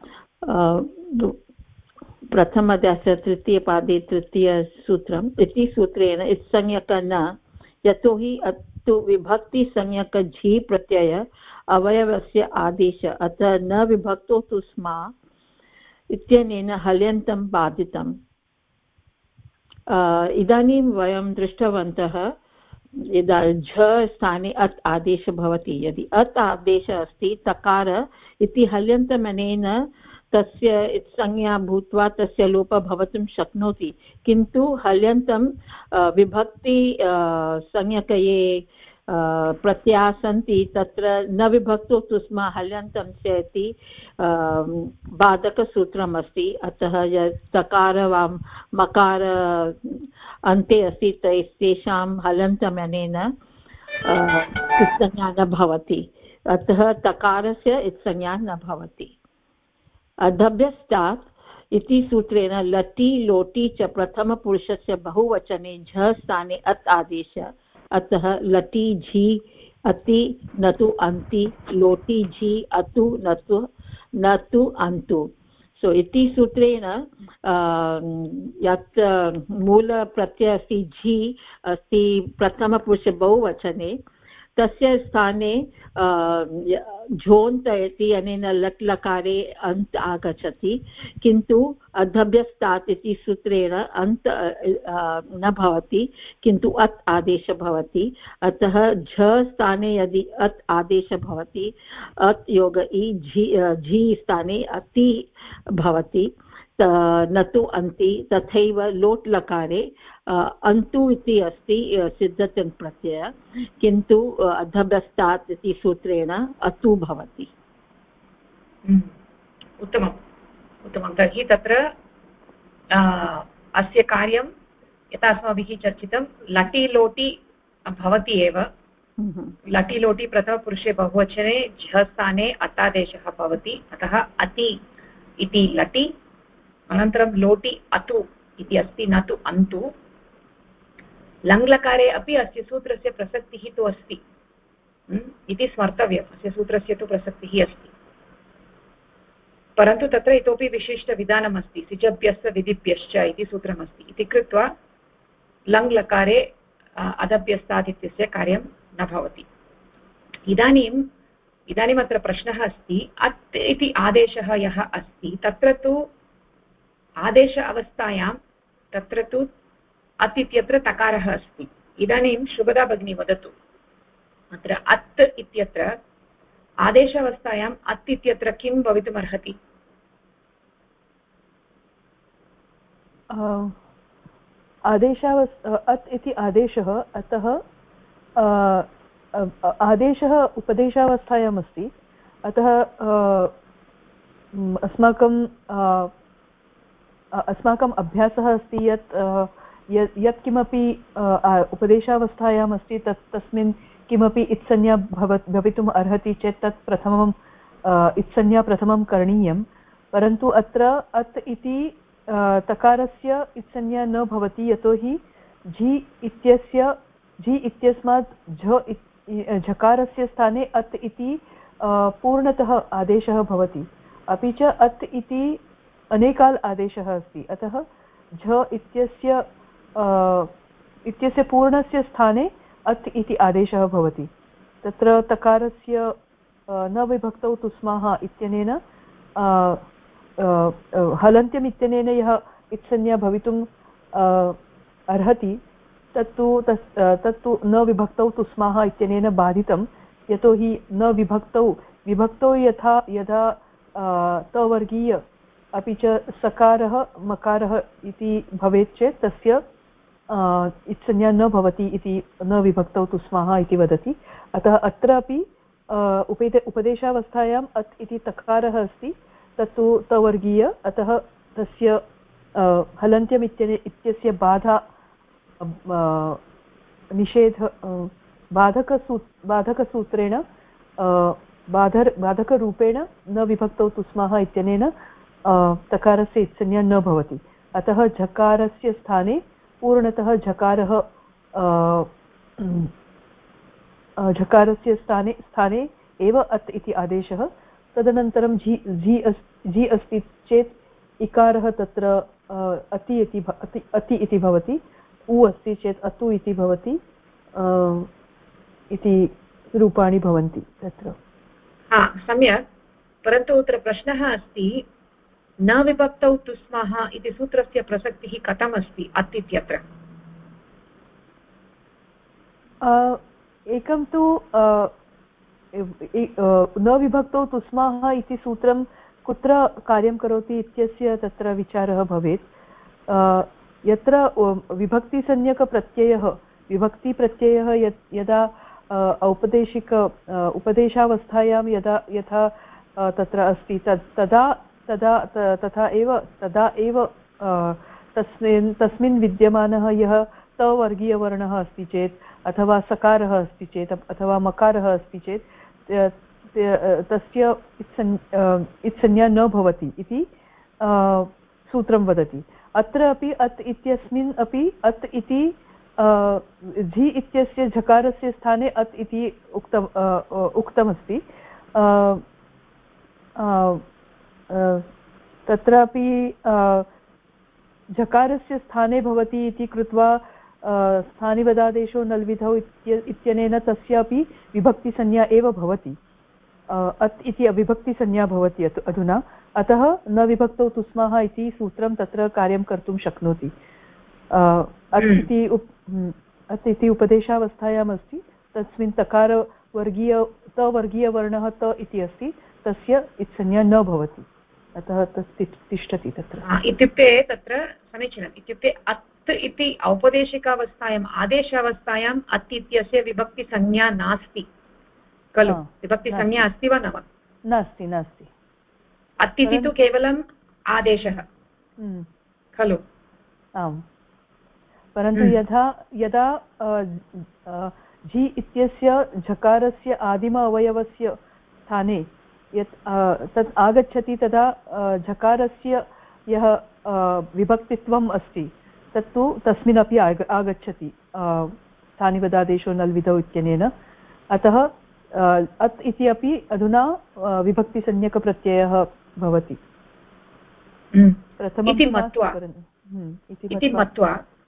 प्रथमाध्यायस्य तृतीयपादे तृतीयसूत्रम् इति सूत्रेण इत्संज्ञक न, यतोहि अतु विभक्तिसंज्ञक झि प्रत्यय अवयवस्य आदेश अतः न विभक्तो तु स्मा इत्यनेन हल्यन्तं बाधितम्। इदानीं वयं दृष्टवन्तः यदा झ स्थाने अत् आदेशः भवति, यदि अत् आदेशः अस्ति तकार इति हल्यन्तमनेन तस्य इत्संज्ञा भूत्वा तस्य लोपः भवितुं शक्नोति, किन्तु हल्यन्तं विभक्ति संज्ञकये प्रत्ययाः सन्ति तत्र न विभक्तो तु स्म हल्यन्तस्य इति बाधकसूत्रम् अस्ति। अतः यत् तकार वा मकार अन्ते अस्ति तेषां हलन्तमनेन इत्संज्ञा न भवति, अतः तकारस्य इत्संज्ञा न भवति। अधभ्यस्तात् इति सूत्रेण लटि लोटि च प्रथमपुरुषस्य बहुवचने झ स्थाने अत् आदेश, अतः लटि झि अति न तु अन्ति, लोटि झि अतु न तु अन्तु। सो इति सूत्रेण यत् मूलप्रत्ययः अस्ति झि अस्ति प्रथमपुरुषे बहुवचने, तस्य स्थाने झोन्त इति अनेन लट् लकारे अन्त् आगच्छति, किन्तु अधभ्यस्तात् इति सूत्रेण अन्त् न भवति, किन्तु अत् आदेशः भवति। अतः झ स्थाने यदि अत् आदेशः भवति, अत् योग इ झि स्थाने अति भवति, न तु अन्ति। तथैव लोट् लकारे अन्तु इति अस्ति सिद्धतं प्रत्यय, किन्तु अधभ्यस्तात् इति सूत्रेण अतु भवति। उत्तमम् उत्तमं। तर्हि तत्र अस्य कार्यं यथा अस्माभिः चर्चितं लटि लोटि भवति एव। लटि लोटि प्रथमपुरुषे बहुवचने झ स्थाने अतादेशः भवति, अतः अति इति लटि, अनन्तरं लोटि अतु इति अस्ति, न तु अन्तु। लङ्लकारे अपि अस्य सूत्रस्य प्रसक्तिः तु अस्ति इति स्मर्तव्यम्। अस्य सूत्रस्य तु प्रसक्तिः अस्ति, परन्तु तत्र इतोपि विशिष्टविधानमस्ति। सिजभ्यश्च विधिभ्यश्च इति सूत्रमस्ति इति कृत्वा लङ्लकारे अधभ्यस्तात् इत्यस्य कार्यं न भवति। इदानीम् अत्र प्रश्नः अस्ति, अत् इति आदेशः यः अस्ति तत्र तु आदेश अवस्थायां तत्र तु अत् इत्यत्र तकारः अस्ति। इदानीं शुभदा भगिनी वदतु, अत्र अत् इत्यत्र आदेश अवस्थायाम् अत् इत्यत्र किं भवितुमर्हति? अत् इति आदेशः, अतः आदेशः उपदेशावस्थायाम् अस्ति, अतः अस्माकम् अभ्यासः अस्ति यत् किमपि उपदेशावस्थायाम् अस्ति तस्मिन् किमपि इत्संज्ञा भवितुम् अर्हति चेत् तत् प्रथमम् इत्संज्ञा प्रथमं करणीयं, परन्तु अत्र अत् इति तकारस्य इत्संज्ञा न भवति, यतोहि झि इत्यस्मात् झकारस्य स्थाने अत् इति पूर्णतः आदेशः भवति, अपि च अत् इति अनेकाल् आदेशः अस्ति, अतः झ इत्यस्य पूर्णस्य स्थाने अत् इति आदेशः भवति। तत्र तकारस्य न विभक्तौ तु स्मः इत्यनेन हलन्त्यम् इत्यनेन यः इत्संज्ञा भवितुम् अर्हति तत्तु न विभक्तौ तु स्मः इत्यनेन बाधितं, यतोहि न विभक्तौ यदा तवर्गीय अपि च सकारः मकारः इति भवेत् चेत् तस्य इत्संज्ञा न भवति इति न विभक्तौ तु स्मः इति वदति। अतः अत्रापि उपदेशावस्थायाम् अत् इति तकारः अस्ति, तत्तु तवर्गीय, अतः तस्य हलन्त्यम् इत्यस्य बाधा निषेध बाधकसूत्रेण बाधकरूपेण न विभक्तौ तुस्मः इत्यनेन तकारस्य इत्संज्ञा न भवति। अतः झकारस्य स्थाने पूर्णतः झकारस्य स्थाने एव अत् इति आदेशः। तदनन्तरं झि अस्ति चेत् इकारः तत्र अति इति भवति, उ अस्ति चेत् अतु इति भवति इति रूपाणि भवन्ति तत्र। सम्यक्, परन्तु अत्र प्रश्नः अस्ति न विभक्तौ तुस्मः इति सूत्रस्य प्रसक्तिः कथम् अस्ति अत् इत्यत्र? एकं तु न विभक्तौ तुस्मः इति सूत्रं कुत्र कार्यं करोति इत्यस्य तत्र विचारः भवेत्। यत्र विभक्तिप्रत्ययः यदा उपदेशावस्थायां यथा तत्र अस्ति तदा एव तस्मिन् विद्यमानः यः तवर्गीयवर्णः अस्ति चेत् अथवा सकारः अस्ति चेत् अथवा मकारः अस्ति चेत् तस्य इत्संज्ञा न भवति इति सूत्रं वदति। अत्र अपि अत् इत्यस्मिन् अपि अत् इति झि इत्यस्य झकारस्य स्थाने अत् इति उक्तमस्ति। तत्रापि झकारस्य स्थाने भवति इति कृत्वा स्थानिवदादेशो नल्विधौ इत्यनेन तस्यापि विभक्तिसंज्ञा एव भवति। अत् इति अविभक्तिसंज्ञा भवति अधुना। अतः न विभक्तौ तुस्मः इति सूत्रं तत्र कार्यं कर्तुं शक्नोति। अत् इति उपदेशावस्थायाम् अस्ति, तस्मिन् तवर्गीयवर्णः त इति अस्ति, तस्य इत्संज्ञा न भवति, अतः तत् तिष्ठति तत्र। इत्युक्ते तत्र समीचीनम्, इत्युक्ते अत् इति औपदेशिकावस्थायाम् आदेशावस्थायाम् अत् इत्यस्य विभक्तिसंज्ञा नास्ति खलु? विभक्तिसंज्ञा अस्ति वा न वा? नास्ति। अत् इति तु केवलम् आदेशः खलु? आम्, परन्तु यदा झि इत्यस्य झकारस्य आदिम अवयवस्य स्थाने यत् तत् आगच्छति तदा झकारस्य यः विभक्तित्वम् अस्ति तत्तु तस्मिन्नपि आगच्छति स्थानिवदादेशो नल्विधौ इत्यनेन। अतः अत् इति अपि अधुना विभक्तिसंज्ञकप्रत्ययः भवति इति मत्वा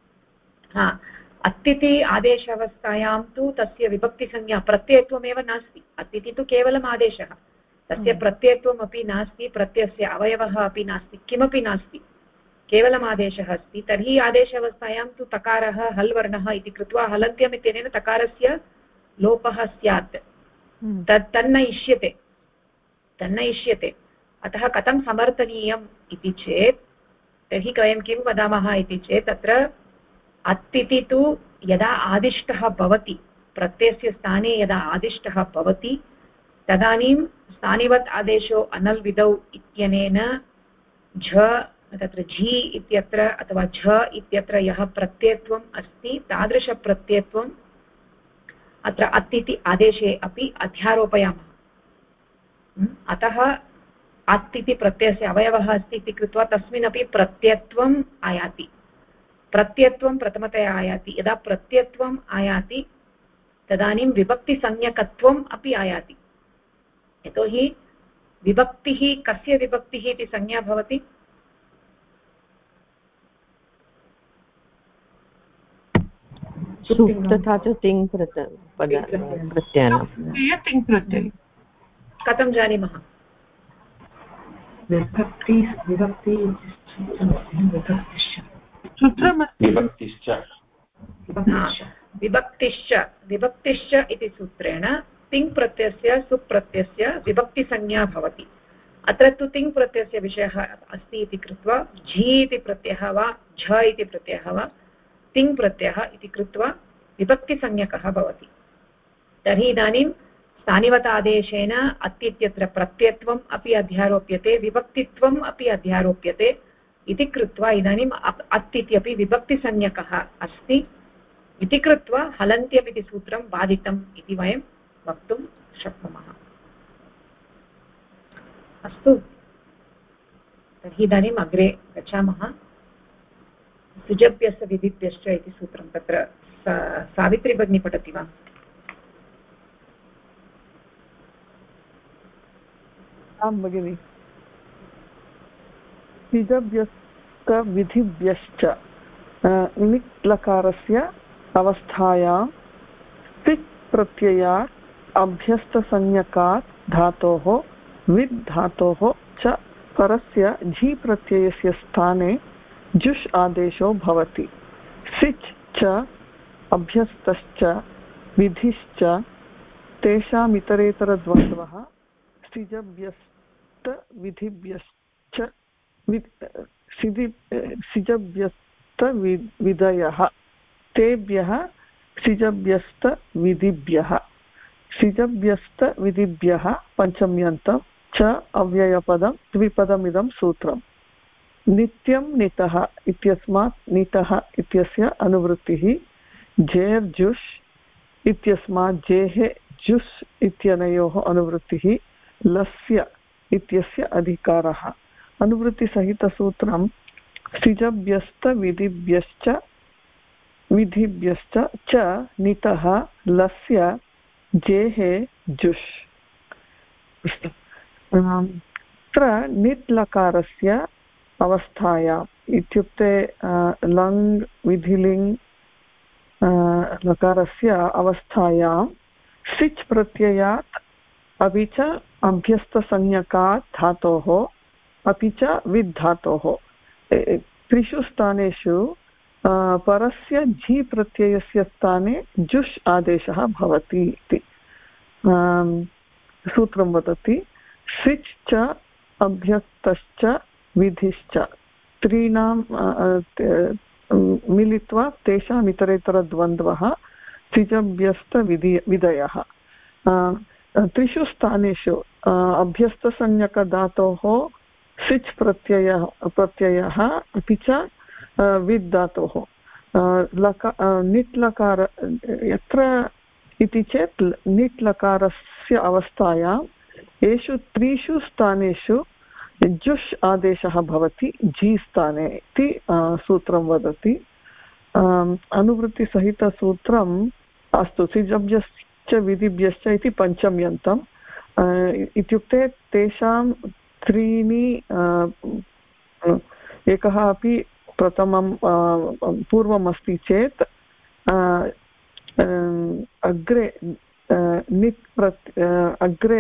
अत् इति आदेशावस्थायां तु तस्य विभक्तिसंज्ञा प्रत्ययत्वमेव नास्ति। अत् इति तु केवलम् आदेशः, तस्य प्रत्ययत्वमपि नास्ति, प्रत्ययस्य अवयवः अपि नास्ति, किमपि नास्ति, केवलम् आदेशः अस्ति। तर्हि आदेशावस्थायां तु तकारः हल् वर्णः इति कृत्वा हलन्त्यम् इत्यनेन तकारस्य लोपः स्यात्, तन्न इष्यते। अतः कथं समर्थनीयम् इति चेत् तर्हि वयं किं वदामः इति चेत् तत्र अत् इति तु यदा आदिष्टः भवति, प्रत्ययस्य स्थाने यदा आदिष्टः भवति तदानीं स्थानिवत् आदेशो अनल् विधौ इत्यनेन तत्र झि इत्यत्र अथवा झ इत्यत्र यः प्रत्ययत्वम् अस्ति तादृशप्रत्ययत्वम् अत्र अत् इति आदेशे अपि अध्यारोपयामः। अतः अत् इति प्रत्ययस्य अवयवः अस्ति इति कृत्वा तस्मिन्नपि प्रत्ययत्वम् आयाति, प्रत्ययत्वं प्रथमतया आयाति। यदा प्रत्ययत्वम् आयाति तदानीं विभक्तिसंज्ञकत्वम् अपि आयाति। यतोहि विभक्तिः कस्य विभक्तिः इति संज्ञा भवति? तथा च तिङ् प्रत्ययानां। कथं जानीमः? विभक्तिश्च इति सूत्रेण तिङ् प्रत्ययस्य सुप्रत्ययस्य विभक्तिसंज्ञा भवति। अत्र तु तिङ् प्रत्ययस्य विषयः अस्ति इति कृत्वा झि इति प्रत्ययः वा झ इति प्रत्ययः वा तिङ् प्रत्ययः इति कृत्वा विभक्तिसंज्ञकः भवति। तर्हि इदानीं स्थानिवतादेशेन अत् इत्यत्र प्रत्ययत्वम् अपि अध्यारोप्यते, विभक्तित्वम् अपि अध्यारोप्यते इति कृत्वा इदानीम् अत् इत्यपि विभक्तिसंज्ञकः अस्ति। इति कृत्वा हलन्त्यम् इति सूत्रं बाधितम् इति वयं वक्तुं शक्नुमः। अस्तु, तर्हि इदानीम् अग्रे गच्छामः। सुजभ्यश्च विधिभ्यश्च इति सूत्रं तत्र सावित्री भगिनी पठति वा? आं भगिनि। सुजभ्यश्च निक् लकारस्य अवस्थायां तिक् प्रत्ययात् अभ्यस्तसंज्ञकात् धातोः विद् धातोः च परस्य झि प्रत्ययस्य स्थाने जुष् आदेशो भवति। सिच् च अभ्यस्तश्च विधिश्च तेषामितरेतरद्वन्द्वः सिजभ्यस्त विधिभ्यश्च सिजभ्यस्त विधयः तेभ्यः सिजभ्यस्तविधिभ्यः सिजभ्यस्तविधिभ्यः पञ्चम्यन्तं च अव्ययपदं द्विपदमिदं सूत्रम्। नित्यं नितः इत्यस्मात् नितः इत्यस्य अनुवृत्तिः जेर्जुष् इत्यस्मात् जेः जुस् इत्यनयोः अनुवृत्तिः लस्य इत्यस्य अधिकारः। अनुवृत्तिसहितसूत्रं सिजभ्यस्तविधिभ्यश्च च नितः लस्य जेः जुष्। अत्र नित् लकारस्य अवस्थायाम् इत्युक्ते लङ् विधिलिङ् लकारस्य अवस्थायां सिच् प्रत्ययात् अपि च अभ्यस्तसंज्ञकात् धातोः अपि च विद् धातोः त्रिषु स्थानेषु परस्य झि प्रत्ययस्य स्थाने जुष् आदेशः भवति इति सूत्रं वदति। सिच् च अभ्यस्तश्च विधिश्च त्रीणां मिलित्वा तेषाम् इतरेतरद्वन्द्वः सिजभ्यस्तविधयः। त्रिषु स्थानेषु अभ्यस्तसंज्ञकधातोः सिच् प्रत्ययः अपि च विद् धातोः निट् लकार यत्र इति चेत् निट् लकारस्य अवस्थायां येषु त्रिषु स्थानेषु जुष् आदेशः भवति झि स्थाने इति सूत्रं वदति। अनुवृत्तिसहितसूत्रम् अस्तु सिजभ्यश्च विधिभ्यश्च इति पञ्चम्यन्तम् इत्युक्ते तेषां त्रीणि एकः अपि प्रथमं पूर्वम् अस्ति चेत् अग्रे निक् अग्रे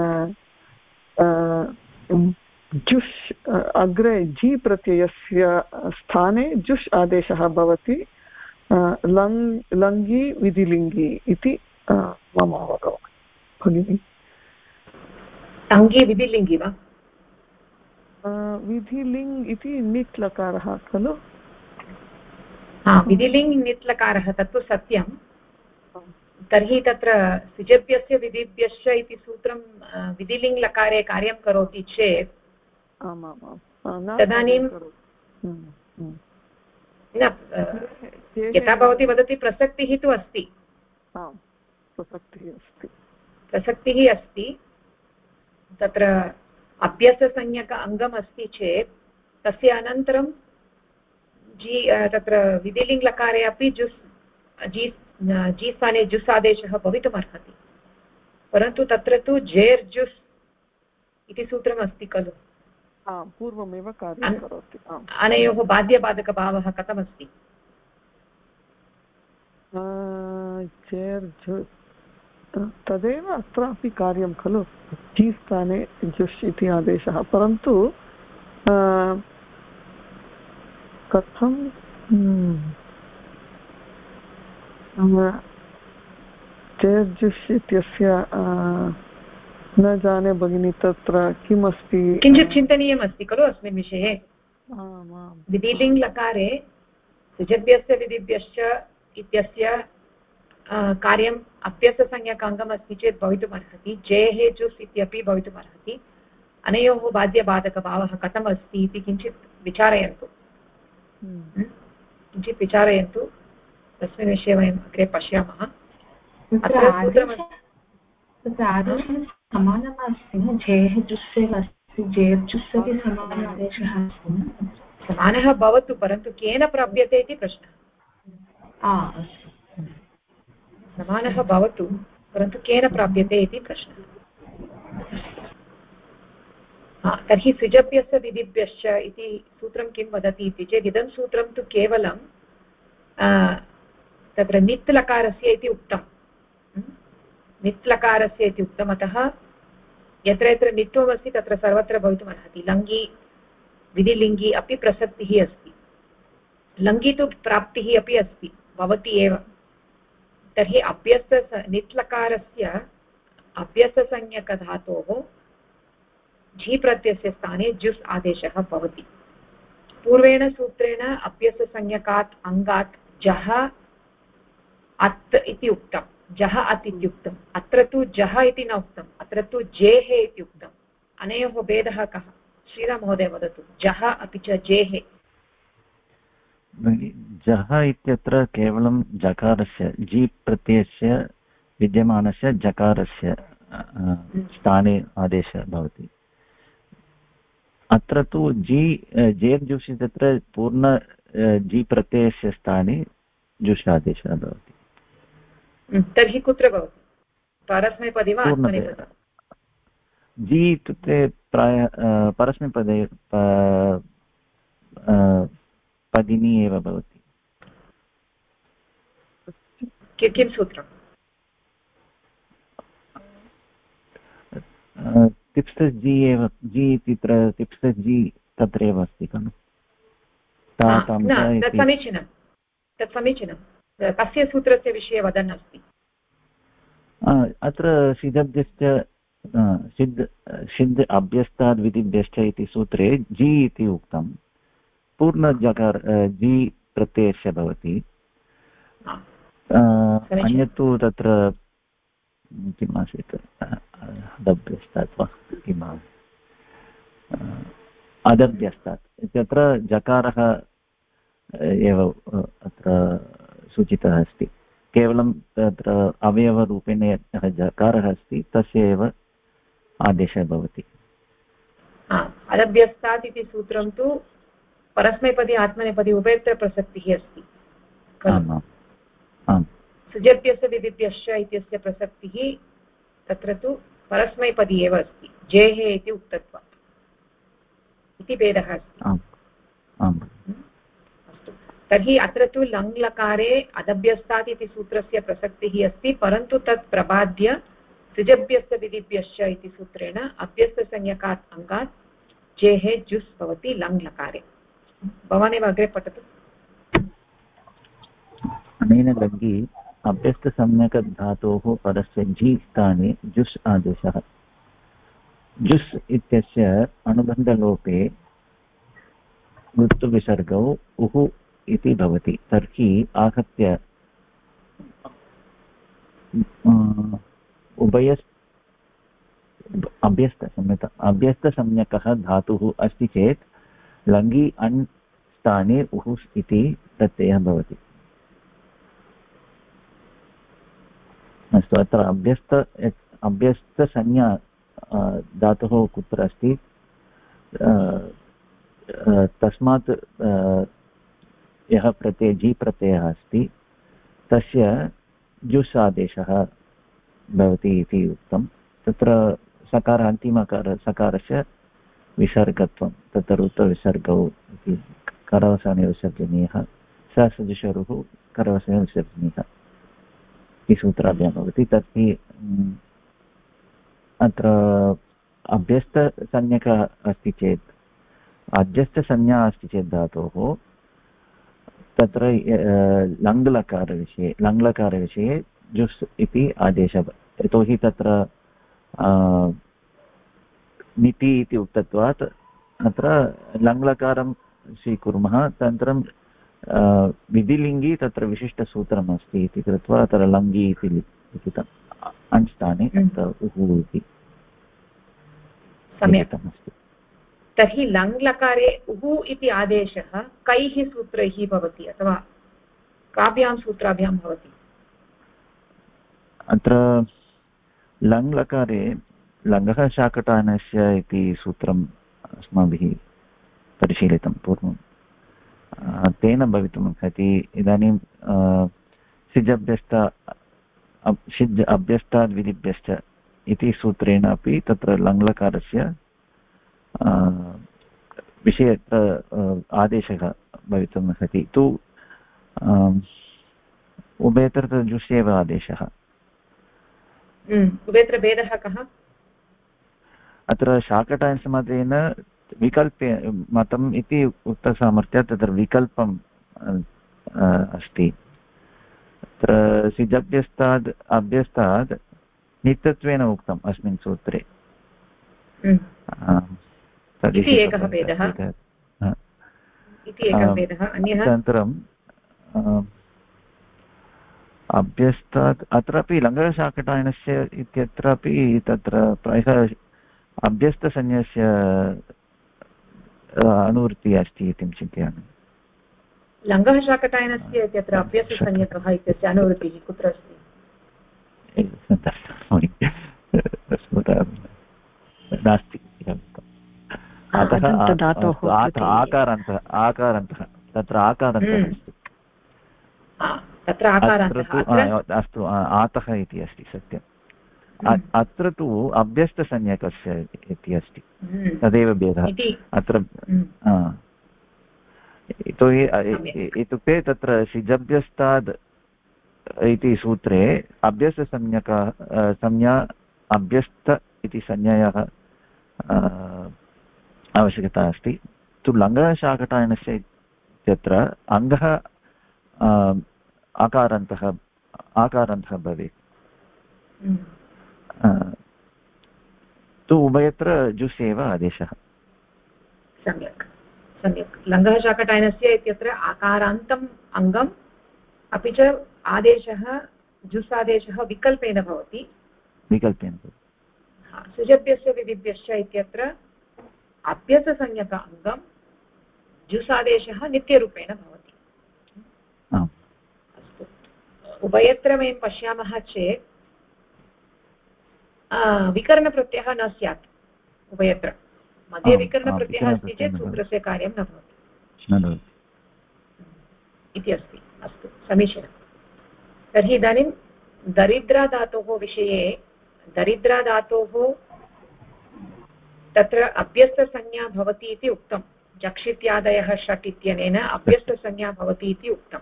जुष् अग्रे झि प्रत्ययस्य स्थाने जुष् आदेशः भवति। लङ्गि विधिलिङ्गि इति मम अवगमनं भगिनि। लङ्गि विधिलिङ्गि वा? विधिलिङ् इति निट् लकारः खलु? विधिलिङ् निट् लकारः तत्तु सत्यं। तर्हि तत्र सिजभ्यस्य विधिभ्यश्च इति सूत्रं विधिलिङ् लकारे कार्यं करोति चेत् तदानीं यथा भवती वदति प्रसक्तिः तु अस्ति। प्रसक्तिः अस्ति। तत्र अभ्यससंज्ञक अङ्गम् अस्ति चेत् तस्य अनन्तरं तत्र विधिलिङ् लकारे अपि जी स्थाने जुस् आदेशः भवितुमर्हति। परन्तु तत्र तु जेर् जुस् इति सूत्रम् अस्ति खलु? पूर्वमेव कार्यं करोति। अनयोः बाध्यबाधकभावः कथमस्ति? जेर् जुस् तदेव अत्रापि कार्यं खलु? झि स्थाने जुष् इति आदेशः। परन्तु कथं जेर् जुष् इत्यस्य न जाने भगिनी तत्र किमस्ति। किञ्चित् चिन्तनीयमस्ति खलु अस्मिन् विषये। विधिलिङ् लकारे सिजभ्यश्च विधिभ्यश्च इत्यस्य कार्यम् अभ्यससंज्ञकाङ्गम् अस्ति चेत् भवितुमर्हति। जेः जुस् इत्यपि भवितुमर्हति। अनयोः बाध्यबाधकभावः कथम् अस्ति इति किञ्चित् विचारयन्तु। तस्मिन् विषये वयम् अग्रे पश्यामः। समानम् अस्ति न, जेः जुस्सेव अस्ति, जेर्जुस् अपि समानः आदेशः अस्ति न। समानः भवतु, परन्तु केन प्राप्यते इति प्रश्नः। समानः भवतु परन्तु केन प्राप्यते इति प्रश्नः। तर्हि सिजभ्यस्य विधिभ्यश्च इति सूत्रं किं वदति इति चेत् इदं सूत्रं तु केवलं तत्र नित् लकारस्य इति उक्तं, नित् लकारस्य इति उक्तम्। अतः यत्र यत्र नित्वमस्ति तत्र सर्वत्र भवितुमर्हति। लङ्घि विधिलिङ्गि अपि प्रसक्तिः अस्ति, लङ्घि तु प्राप्तिः अपि अस्ति, भवति एव। तर्हि नित् लकारस्य अभ्यस्तसंज्ञकधातोः झि प्रत्ययस्य स्थाने जुस् आदेशः भवति। पूर्वेण सूत्रेण अभ्यस्तसंज्ञकात् अङ्गात् जः अत् इति उक्तं, जः अत् इत्युक्तम्। अत्र तु जः इति न उक्तम्, अत्र तु जेः इति उक्तम्। अनयोः भेदः कः? श्रीराममहोदय वदतु। जः अपि च जेः। जः इत्यत्र केवलं जकारस्य जि प्रत्ययस्य विद्यमानस्य जकारस्य स्थाने आदेशः भवति। अत्र तु जेर्जुष् इत्यत्र पूर्ण जि प्रत्ययस्य स्थाने जुष् आदेशः भवति। तर्हि कुत्र भवति? परस्मैपदी वा आत्मनेपदी? जि इत्युक्ते प्रायः परस्मैपदे पदिनी एव भवति। किं सूत्रम्? तिप्सस् जि एव, जि इत्यत्र तिप्सस् जि तत्रैव अस्ति खलु। तत् समीचीनं। कस्य सूत्रस्य विषये वदन् अस्ति? अत्र सिद्धभ्यश्च सिद्ध अभ्यस्ताद् विधिभ्यश्च इति सूत्रे जि इति उक्तं, पूर्णजकार जि प्रत्ययस्य भवति। अन्यत्तु तत्र किम् आसीत्, अदभ्यस्तात् वा किम् अदभ्यस्तात् इत्यत्र जकारः एव अत्र सूचितः अस्ति। केवलं तत्र अवयवरूपेण यः जकारः अस्ति तस्य एव आदेशः भवति। अदभ्यस्तात् इति सूत्रं तु परस्मैपदी आत्मनेपदी उभयत्र प्रसक्तिः अस्ति। सुजभ्यस्य विधिभ्यश्च इत्यस्य प्रसक्तिः तत्र तु परस्मैपदी एव अस्ति, जेः इति उक्तत्वात् इति भेदः अस्ति। अस्तु, तर्हि अत्र तु लङ् लकारे अदभ्यस्तात् इति सूत्रस्य प्रसक्तिः अस्ति, परन्तु तत् प्रबाद्य सुजभ्यस्य विधिभ्यश्च इति सूत्रेण अभ्यस्तसंज्ञकात् अङ्गात् जेः जुस् भवति लङ् लकारे। भवानेव अग्रे पठतु। अनेन लङ्घि अभ्यस्तसंज्ञकधातोः परस्य झि स्थाने जुस् आदेशः। जुस् इत्यस्य अनुबन्धलोपे वृत्तविसर्गौ उः इति भवति। तर्हि आहत्य अभ्यस्तसंज्ञकः धातुः अस्ति चेत् लङ्घि अण् स्थाने उः इति प्रत्ययः भवति। अस्तु, अत्र अभ्यस्तसंज्ञा धातुः कुत्र अस्ति? तस्मात् यः प्रत्ययः जि प्रत्ययः अस्ति तस्य जुस् आदेशः भवति इति उक्तं। तत्र सकारः अन्तिमकार सकारस्य विसर्गत्वं, तत्र ऋतविसर्गौ इति करवसाने विसर्जनीयः, ससजुषरुः करवसाने विसर्जनीयः इति सूत्राभ्यां भवति। तर्हि अत्र अभ्यस्तसंज्ञकः अस्ति चेत्, अभ्यस्तसंज्ञा अस्ति चेत् धातोः तत्र लङ्लकारविषये जुस् इति आदेशः। यतोहि तत्र निति इति उक्तत्वात् अत्र लङ्लकारं स्वीकुर्मः, तदनन्तरं विधिलिङ्गि तत्र विशिष्टसूत्रम् अस्ति इति कृत्वा अत्र लङ्घि इति लिखितम्, अण् स्थाने उः इति लिखितमस्ति। तर्हि लङ् लकारे उः इति आदेशः कैः सूत्रैः भवति, अथवा काभ्यां सूत्राभ्यां भवति? अत्र लङ् लकारे लङ्गः शाकटायनस्य इति सूत्रम् अस्माभिः परिशीलितं पूर्वं, तेन भवितुमर्हति। इदानीं सिज् अभ्यस्ताद् विधिभ्यश्च इति सूत्रेण अपि तत्र लङ्लकारस्य विषये आदेशः भवितुमर्हति। तु उभयत्र जुष् एव आदेशः। उभयत्र भेदः कः? अत्र शाकटायनसमासेन विकल्पे मतम् इति उक्तसामर्थ्यात् तत्र विकल्पम् अस्ति। तत्र सिजभ्यस्ताद् अभ्यस्ताद् नित्यत्वेन उक्तम् अस्मिन् सूत्रे। अनन्तरम् अभ्यस्तात् अत्रापि लङ्गशाकटायनस्य इत्यत्रापि तत्र प्रायः अभ्यस्तसंज्ञस्य अनुवृत्तिः अस्ति इति चिन्तयामि। लङ्गः शाकटायनस्य इत्यत्र अभ्यस्तसंज्ञकः इत्यस्य अनुवृत्तिः कुत्र अस्ति? नास्ति। आकारान्तः तत्र आकारान्तः अस्ति। तत्र आकारान्तः अस्तु आतः इति अस्ति सत्यम्। अत्र तु अभ्यस्तसंज्ञकस्य इति अस्ति, तदेव भेदः अत्र। यतोहि इत्युक्ते तत्र सिजभ्यस्ताद् इति सूत्रे संज्ञा अभ्यस्त इति संज्ञायाः आवश्यकता अस्ति। तु लङ्गशाकटायनस्य इत्यत्र अङ्गः आकारान्तः भवेत्। तु उभयत्र जुस् एव आदेशः। सम्यक् सम्यक्। लङ्गः शाकटायनस्य इत्यत्र आकारान्तम् अङ्गम्, अपि च आदेशः जुस् आदेशः विकल्पेन भवति। सुजभ्यस्य विधिभ्यश्च इत्यत्र अभ्यस्तसंज्ञक अङ्गं जुस् आदेशः नित्यरूपेण भवति। अस्तु, उभयत्र वयं पश्यामः चेत् विकरणप्रत्ययः न स्यात्। उभयत्र मध्ये विकरणप्रत्ययः अस्ति चेत् सूत्रस्य कार्यं न भवति इति अस्ति। अस्तु, समीचीनं। तर्हि इदानीं दरिद्राधातोः विषये, दरिद्राधातोः तत्र अभ्यस्तसंज्ञा भवति इति उक्तं। जक्षित्यादयः षट् इत्यनेन अभ्यस्तसंज्ञा भवति इति उक्तं।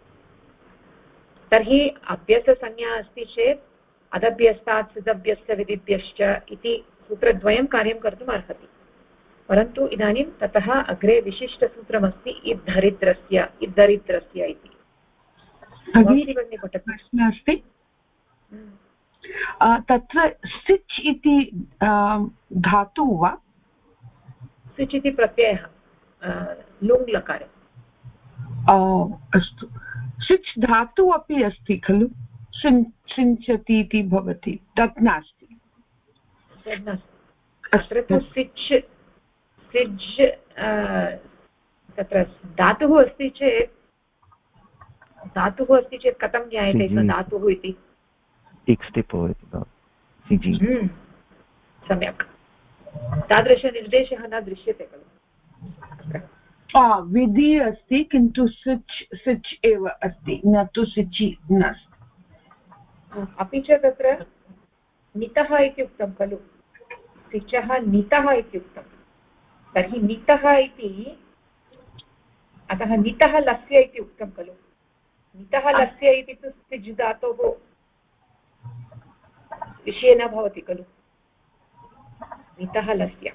तर्हि अभ्यस्तसंज्ञा अस्ति चेत् अदभ्यस्तात् सिदभ्यस्तविधिभ्यश्च इति सूत्रद्वयं कार्यं कर्तुम् अर्हति। परन्तु इदानीं ततः अग्रे विशिष्टसूत्रमस्ति इद्धरिद्रस्य इति। प्रश्नः अस्ति तत्र सिच् इति धातुः वा? सिच् इति प्रत्ययः लुङ् लकारे। अस्तु, सिच् धातुः अपि अस्ति खलु? सिञ्चति इति भवति, तत् नास्ति। अत्र तु सिच् तत्र धातुः अस्ति चेत् कथं ज्ञायते धातुः इति? सम्यक्, तादृशनिर्देशः न दृश्यते खलु। विधि अस्ति किन्तु सिच् एव अस्ति, न तु सिचि नास्ति। अपि च तत्र नितः इति उक्तं खलु, सिचः नितः इति उक्तं। तर्हि नितः इति, अतः नितः लस्य इति उक्तं खलु। नितः लस्य इति तु सिज् धातोः विषये न भवति खलु। नितः लस्य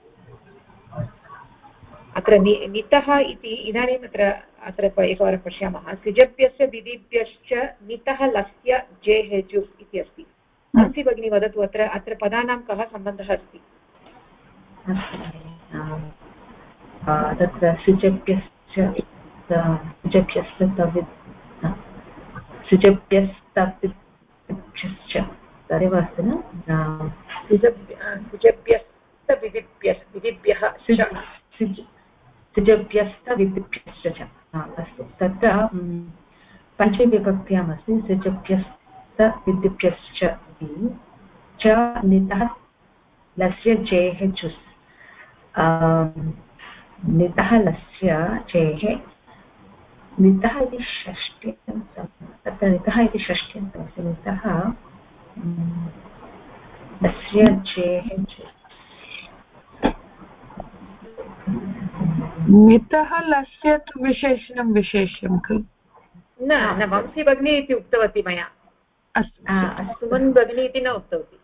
अत्र नितः इति इदानीम् अत्र एकवारं पश्यामः। सिजभ्यस्य विधिभ्यश्च नितः लस्य जेः जुस् इति अस्ति। अंसि भगिनी वदतु, अत्र पदानां कः सम्बन्धः अस्ति? तत्र सिजभ्यश्च तदेव अस्ति न? सिजभ्यस्तविधिभ्यश्च अस्तु। तत्र पञ्चविभक्त्याम् अस्ति सृजभ्यस्त विद्युभ्यश्च च नितः लस्य जेः जुस् नितः लस्य जेः नितः इति षष्ट्यन्तं तत्र नितः इति षष्ट्यन्तमस्ति नितः लस्य जेः नितः लस्य तु विशेषणं विशेष्यं खलु न वंशी भगिनी इति उक्तवती मया सुमन् भगिनी इति न उक्तवती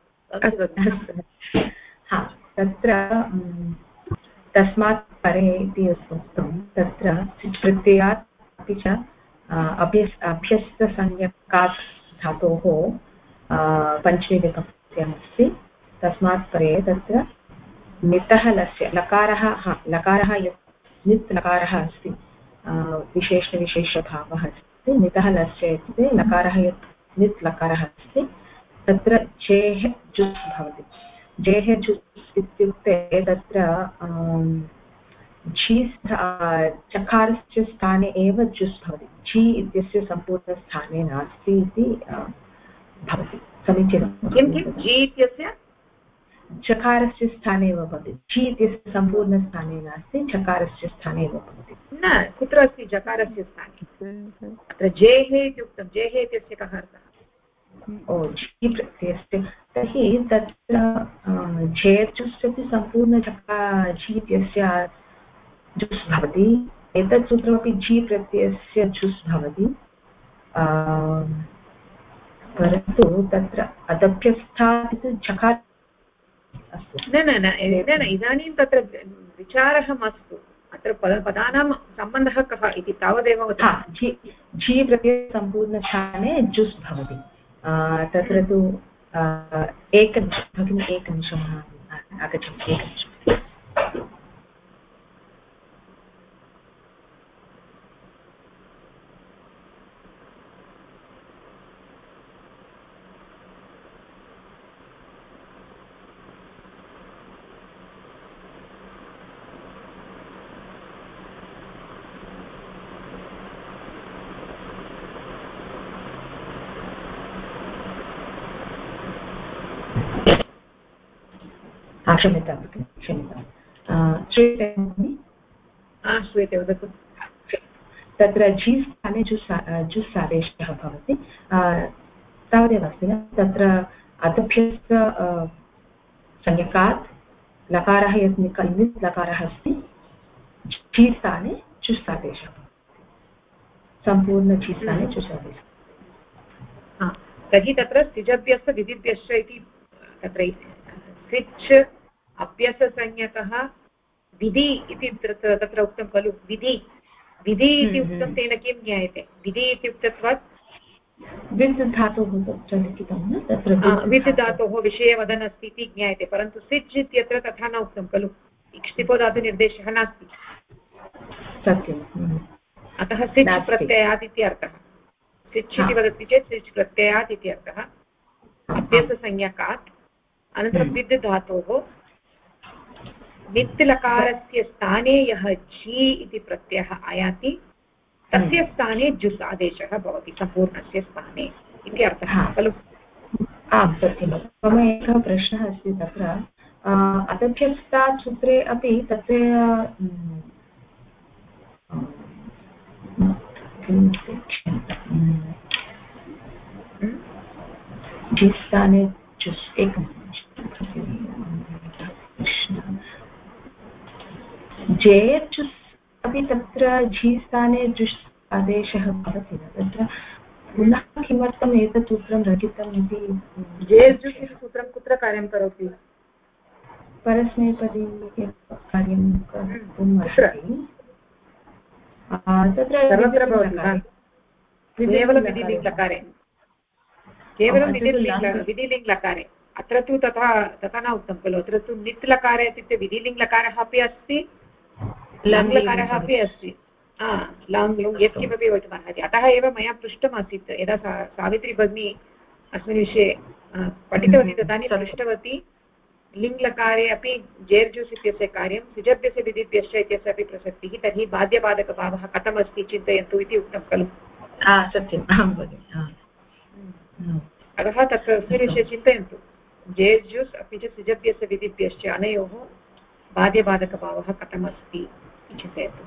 तत्र तस्मात् परे इति उक्तं तत्र प्रत्ययात् अपि च अभ्यस्तसंज्ञकात् धातोः पञ्चमीविभक्त्यमस्ति तस्मात् परे तत्र नितः लस्य लकारः यत् नित् लकारः अस्ति विशेषविशेषभावः अस्ति नितः लस्य इत्युक्ते लकारः यत् नित् लकारः अस्ति तत्र जेः जुस् भवति जेः जुस् इत्युक्ते तत्र झि चकारस्य स्थाने एव जुस् भवति झि इत्यस्य सम्पूर्णस्थाने नास्ति इति भवति समीचीनं किं झि इत्यस्य चकारस्य स्थाने एव भवति झि इत्यस्य सम्पूर्णस्थाने नास्ति चकारस्य स्थाने एव भवति न कुत्र अस्ति जकारस्य स्थाने अत्र जेः इत्युक्तं जेः इत्यस्य कः अर्थः ओ झि प्रत्ययस्य तर्हि तत्र झेर्जुस् इति सम्पूर्ण झि इत्यस्य जुस् भवति एतत् सूत्रमपि झि प्रत्ययस्य जुस् भवति परन्तु तत्र अदभ्यस्थात् झकार न इदानीं तत्र विचारः मास्तु अत्र पदानां सम्बन्धः कः इति तावदेव झि प्रत्ययसम्पूर्णस्थाने जुस् भवति तत्र तु एकनिमिषम् आगच्छति एकनिमिषम् क्षम्यतां श्रूयते वदतु तत्र झि स्थाने जुस् आदेशः भवति तावदेव अस्ति न तत्र अदभ्यस्त संज्ञकात् लकारः यत् नित् लकारः अस्ति झि स्थाने जुस् आदेशः सम्पूर्ण झि स्थाने जुस् आदेशः तर्हि तत्र स्थिजभ्यश्च विधिभ्यश्च इति तत्र स्विच् अभ्यससंज्ञकः विधि इति तत्र उक्तं खलु विधि इति उक्तं तेन किं ज्ञायते विधि इत्युक्तत्वात् विद् धातोः लिखितं न तत्र विद् धातोः विषये वदन् अस्ति इति ज्ञायते परन्तु स्विच् इत्यत्र तथा न उक्तं खलु इक्ष्टिपो धातुनिर्देशः नास्ति सत्यम् अतः स्विच् प्रत्ययात् इति अर्थः स्विच् इति वदति चेत् स्विच् प्रत्ययात् इति अर्थः अभ्यससंज्ञकात् अनन्तरं विद् धातोः नित् लकारस्य स्थाने यः झि इति प्रत्ययः आयाति तस्य स्थाने जुस् आदेशः भवति सम्पूर्णस्य स्थाने इति अर्थः खलु आम् सत्यं मम एकः प्रश्नः अस्ति तत्र अदभ्यस्तात् सूत्रे अपि तत्र झि स्थाने जुस् एकं जेर् जुस् अपि तत्र झि स्थाने जुस् आदेशः भवति न तत्र पुनः किमर्थम् एतत् सूत्रं रचितम् इति जेर् जुस् इति सूत्रं कुत्र कार्यं करोति परस्मैपदी कार्यं कर्तुम् अर्हति तत्र सर्वत्र भवति केवलं विधिलिङ्गकारे केवलं विधिलिङ्गलकारे अत्र तु तथा न उक्तं खलु अत्र तु नित् लकारे इत्युक्ते विधिलिङ्गलकारः अपि अस्ति लङ्लकारः अपि अस्ति लाङ् लुङ् यत्किमपि भवितुमर्हति अतः एव मया पृष्टमासीत् यदा सावित्री भगिनी अस्मिन् विषये पठितवती तदानीं पृष्टवती लिङ्लकारे अपि जेर्जुस् इत्यस्य कार्यं सिजभ्यस्य विधिभ्यश्च इत्यस्य अपि प्रसक्तिः तर्हि बाध्यबाधकभावः कथमस्ति चिन्तयन्तु इति उक्तं खलु सत्यम् अहं भगिनि अतः तस्मिन् विषये चिन्तयन्तु जेस् ज्यूस् अपि च सिजभ्यस्य विधिभ्यश्च अनयोः बाध्यबाधकभावः कथमस्ति इति चिन्तयतु।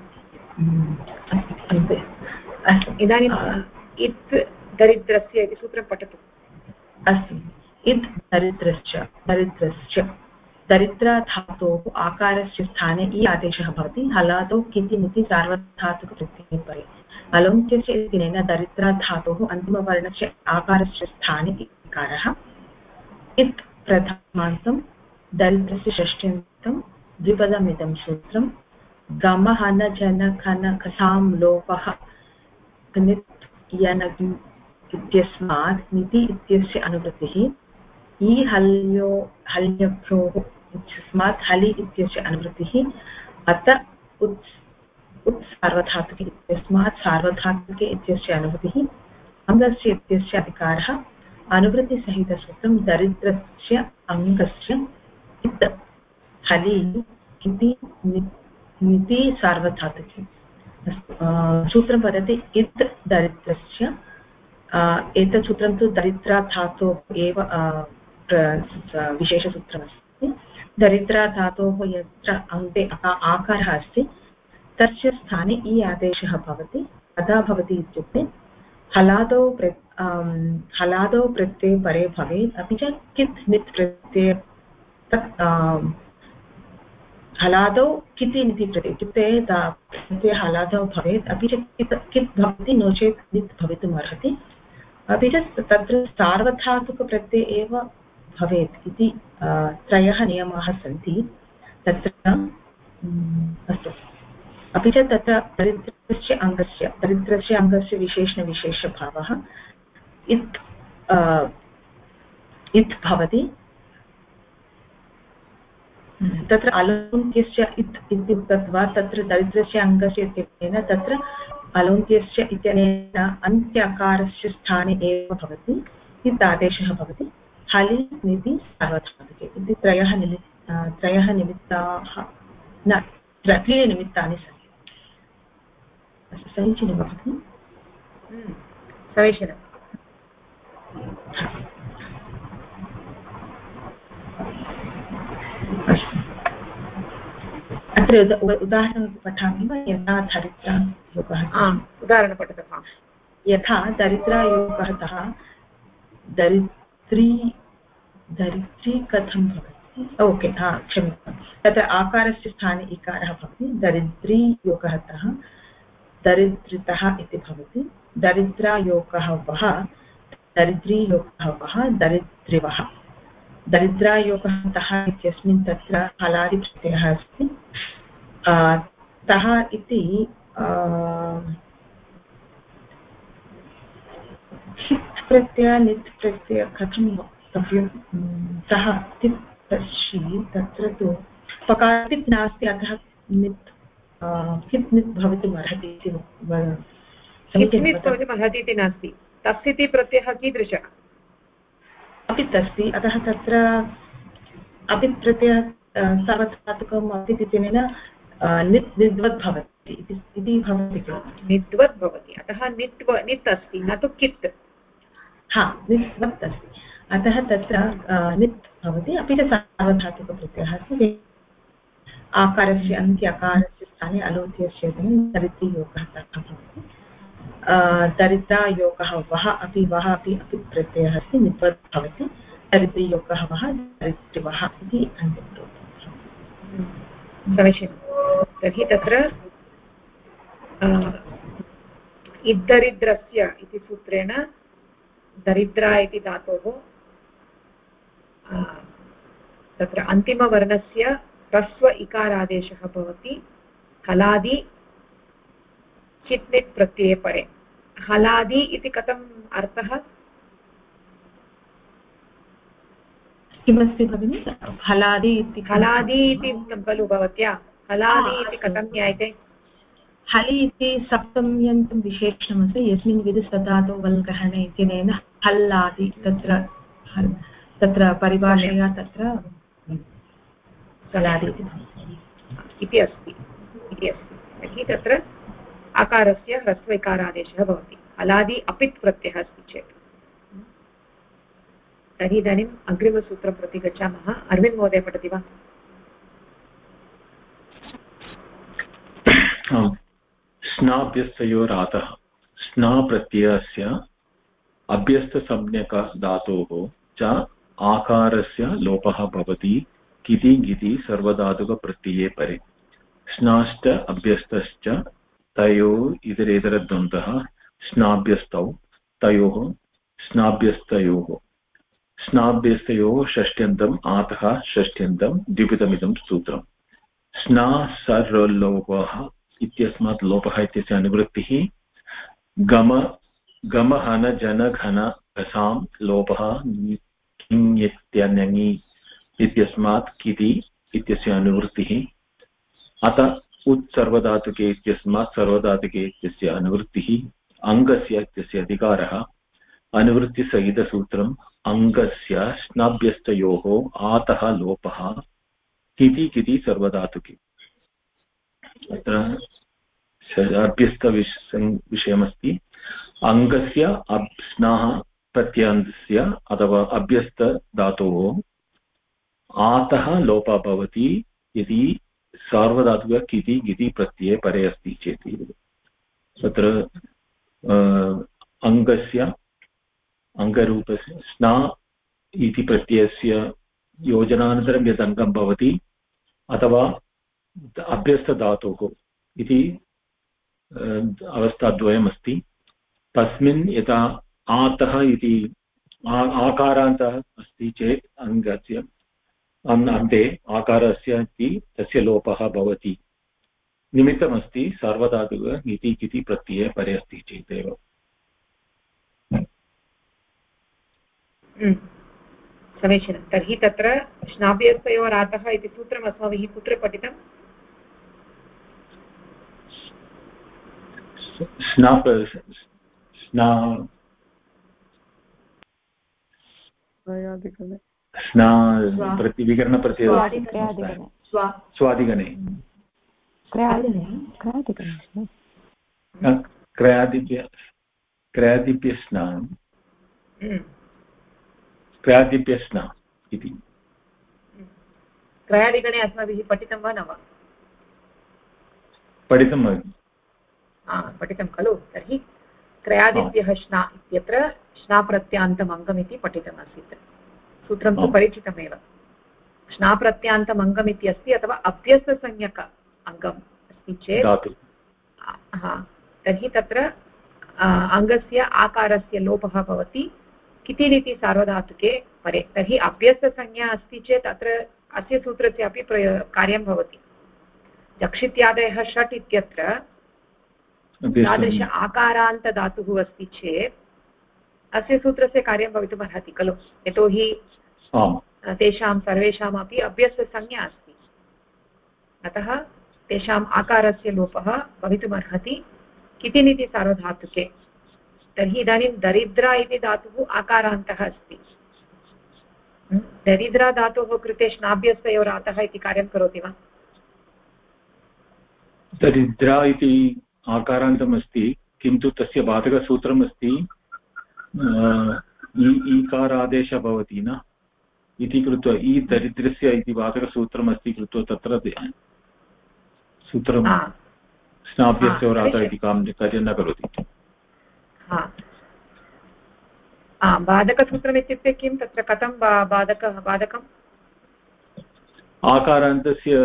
इदानीम् इत् दरिद्रस्य इति सूत्रं पठतु। अस्तु इत् दरिद्रश्च दरिद्रधातोः आकारस्य स्थाने इ आदेशः भवति हलादौ कितिमिति सार्वधातुकप्रत्यये परे अलौन्त्यस्य इत्यनेन दरिद्रधातोः अन्तिमवर्णस्य आकारस्य स्थाने इकारः इत् प्रथमान्तं दरिद्रस्य षष्ट्यन्तं द्विपदमिदं सूत्रं गमहन जन खन खसां लोपः नित् यनगि इत्यस्मात् निति इत्यस्य अनुवृत्तिः इ हल्यभ्योः इत्यस्मात् हलि इत्यस्य अनुवृत्तिः अत उत् सार्वधातुके इत्यस्मात् सार्वधातुके इत्यस्य अनुवृत्तिः अङ्गस्य इत्यस्य अधिकारः अनुवृत्तिसहितसूत्रं दरिद्रस्य अङ्गस्य इत् हलि इति निति सार्वधातुके सूत्रं वदति इत् दरिद्रस्य एतत् सूत्रं तु दरिद्रधातोः एव विशेषसूत्रमस्ति दरिद्रधातोः यत्र अन्ते आकारः अस्ति तस्य स्थाने इ आदेशः भवति कदा भवति इत्युक्ते हलादौ प्रत्यये परे भवेत् अपि च कित् नित् प्रत्यये हलादौ किति निति प्रत्यये इत्युक्ते प्रत्यये हलादौ भवेत् अपि च कित् भवति नो चेत् नित् भवितुम् अर्हति अपि च तत्र सार्वधातुकप्रत्यये एव भवेत् इति त्रयः नियमाः सन्ति तत्र अस्तु अपि च तत्र दरिद्रस्य अङ्गस्य विशेषणविशेषभावः इत् भवति तत्र अलौन्त्यस्य इत् इति उक्तत्वात् तत्र दरिद्रस्य अङ्गस्य इत्यनेन तत्र अलौन्त्यस्य इत्यनेन अन्त्यकारस्य स्थाने एव भवति इत् आदेशः भवति हलि निति सार्वधातुके इति त्रयः निमित्ताः न त्रीणि निमित्तानि सन्ति समीचीनं भवति समीचीनम् अत्र उदाहरणं पठामि वा यथा दरिद्रयोगः उदाहरणं पठतु यथा दरिद्रयोगः दरिद्री कथं भवति ओके क्षम्यतां तत्र आकारस्य स्थाने इकारः भवति दरिद्रीयोगः दरिद्रितः इति भवति दरिद्रयोगः वः दरिद्रीयोगः वः दरिद्रिवः दरिद्रयोगः तः इत्यस्मिन् तत्र हलादिप्रत्ययः अस्ति तः इति हित् प्रत्यय नित् प्रत्यय कथं वक्तव्यं सः तिप् तत्र तु पकातिप् नास्ति अतः नित् हित् नित् भवितुम् अर्हति इति नास्ति तस्ति प्रत्ययः कीदृशः अपित् अस्ति अतः तत्र अपित् प्रत्ययः सार्वधातुकम् अपित् इत्यनेन निद्वद् भवति इति भवति किल निद्वद् भवति अतः नित् अस्ति न तु कित् निद्वत् अस्ति अतः तत्र नित् भवति अपि च सार्वधातुकप्रत्ययः अस्ति आकारस्य अन्त्यकारस्य स्थाने अलोन्त्यस्य दरिद्रयोगः तथा भवति दरिद्रयोगः वः अपि अपित् प्रत्ययः अस्ति निद्वत् भवति दरिद्रयोगः वः दरिद्रिवः इति समीचीनं तर्हि तत्र इद्दरिद्रस्य इति सूत्रेण दरिद्रा इति धातोः तत्र अन्तिमवर्णस्य ह्रस्व इकारादेशः भवति हलादि चित्नित् प्रत्यये परे हलादि इति कथम् अर्थः किमस्ति भगिनि हलादि इति उक्तं खलु भवत्या हलादि इति कथं ज्ञायते हलि इति सप्तम्यन्तं विशेषणमस्ति यस्मिन् विधिसधातौ वल्ग्रहणे इत्यनेन हल्लादि तत्र परिभाषया तत्र हलादि इति अस्ति तर्हि तत्र आकारस्य ह्रस्व इकारादेशः भवति हलादि अपित् प्रत्ययः अस्ति चेत् तर्हि इदानीम् अग्रिमसूत्रं प्रति गच्छामः। अरविन्द महोदय पठति वा? स्नाभ्यस्तयोरातः स्ना प्रत्ययस्य अभ्यस्तसंज्ञकधातोः च आकारस्य लोपः भवति किति गिति सर्वधातुकप्रत्यये परे। स्नाश्च अभ्यस्तश्च तयोः इतरेतरद्वन्द्वः स्नाभ्यस्तौ तयोः स्नाभ्यस्तयोः स्नाभ्यस्तयोः षष्ट्यन्तम् आतः षष्ट्यन्तं द्विपदमिदं सूत्रम्। स्ना सर्लोपः इत्यस्मात् लोपः इत्यस्य अनुवृत्तिः गमहन जनघन घसां लोपः किञ्यत्यनङि इत्यस्मात् किति इत्यस्य अनुवृत्तिः अत उत्सर्वधातुके इत्यस्मात् सर्वधातुके इत्यस्य अनुवृत्तिः अङ्गस्य इत्यस्य अधिकारः अनुवृत्तिसहितसूत्रम् अङ्गस्य स्नाभ्यस्तयोः आतः लोपः किति सर्वधातुके। अत्र अभ्यस्तविषयमस्ति। अङ्गस्य स्नाः प्रत्ययस्य अथवा अभ्यस्तधातोः आतः लोपः भवति यदि सार्वधातुक किति गिति प्रत्यये परे अस्ति चेत्। तत्र अङ्गस्य अङ्गरूपस्य स्ना इति प्रत्ययस्य योजनानन्तरं यद् अङ्गं भवति अथवा अभ्यस्तधातोः इति अवस्थाद्वयमस्ति। तस्मिन् यथा आतः इति आकारान्तः अस्ति चेत् अङ्गस्य अन्ते आकारस्य इति तस्य लोपः भवति। निमित्तमस्ति सार्वधातुक इति किति प्रत्यये परे अस्ति चेदेव। समीचीनं। तर्हि तत्र स्नाभ्यस्तयोरातः इति सूत्रम् अस्माभिः कुत्र पठितम्? विकरणप्रत्ययः स्वादिगणे क्रयादिभ्यस्ना इति क्रयादिगणे अस्माभिः पठितं वा न वा? पठितं खलु। तर्हि क्रयादिभ्यः श्ना इत्यत्र श्ना प्रत्यान्तम् अङ्गमिति पठितमासीत्। सूत्रं तु परिचितमेव। श्ना प्रत्यान्तम् अङ्गम् इति अस्ति अथवा अभ्यस्तसंज्ञक अङ्गम् अस्ति चेत् तर्हि तत्र अङ्गस्य आकारस्य लोपः भवति कितिरिति सार्वधातुके परे। तर्हि अभ्यस्तसंज्ञा अस्ति चेत् अत्र अस्य सूत्रस्य अपि कार्यं भवति। जक्षित्यादयः षट् इत्यत्र तादृश आकारान्तधातुः अस्ति चेत् अस्य सूत्रस्य कार्यं भवितुमर्हति खलु। यतोहि तेषां सर्वेषामपि अभ्यस्तसंज्ञा अस्ति, अतः तेषाम् आकारस्य लोपः भवितुमर्हति कितिनिति सार्वधातुके। तर्हि इदानीं दरिद्रा इति धातुः आकारान्तः अस्ति। दरिद्रा धातोः कृते श्नाभ्यस्तयोरातः इति कार्यं करोति वा? दरिद्रा इति आकारान्तमस्ति, किन्तु तस्य बाधकसूत्रम् अस्ति ईकारादेशः भवति न इति कृत्वा ई दरिद्रस्य इति बाधकसूत्रम् अस्ति कृत्वा तत्र सूत्रं स्नाभ्यस्तयोरातः इति कार्यं न करोति। बाधकसूत्रम् इत्युक्ते किं? तत्र कथं बाधकम्? आकारान्तस्य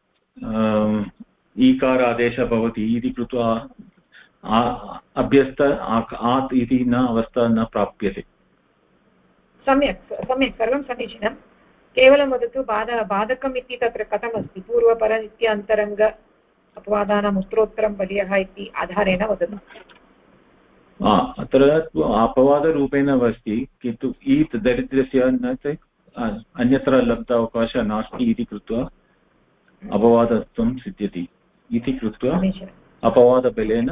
ईकारादेशः भवति इति कृत्वा अभ्यस्त आत् इति न अवस्था न प्राप्यते। सम्यक् सम्यक्, सर्वं समीचीनं। केवलं वदतु बाधकम् इति तत्र कथमस्ति? पूर्वपर इत्यन्तरङ्ग अपवादानाम् उत्तरोत्तरं बलीयः इति आधारेण वदतु। अत्र अपवादरूपेण अस्ति, किन्तु ईत् दरिद्रस्य न चेत् अन्यत्र लब्धावकाशः नास्ति इति कृत्वा अपवादत्वं सिद्ध्यति इति कृत्वा अपवादबलेन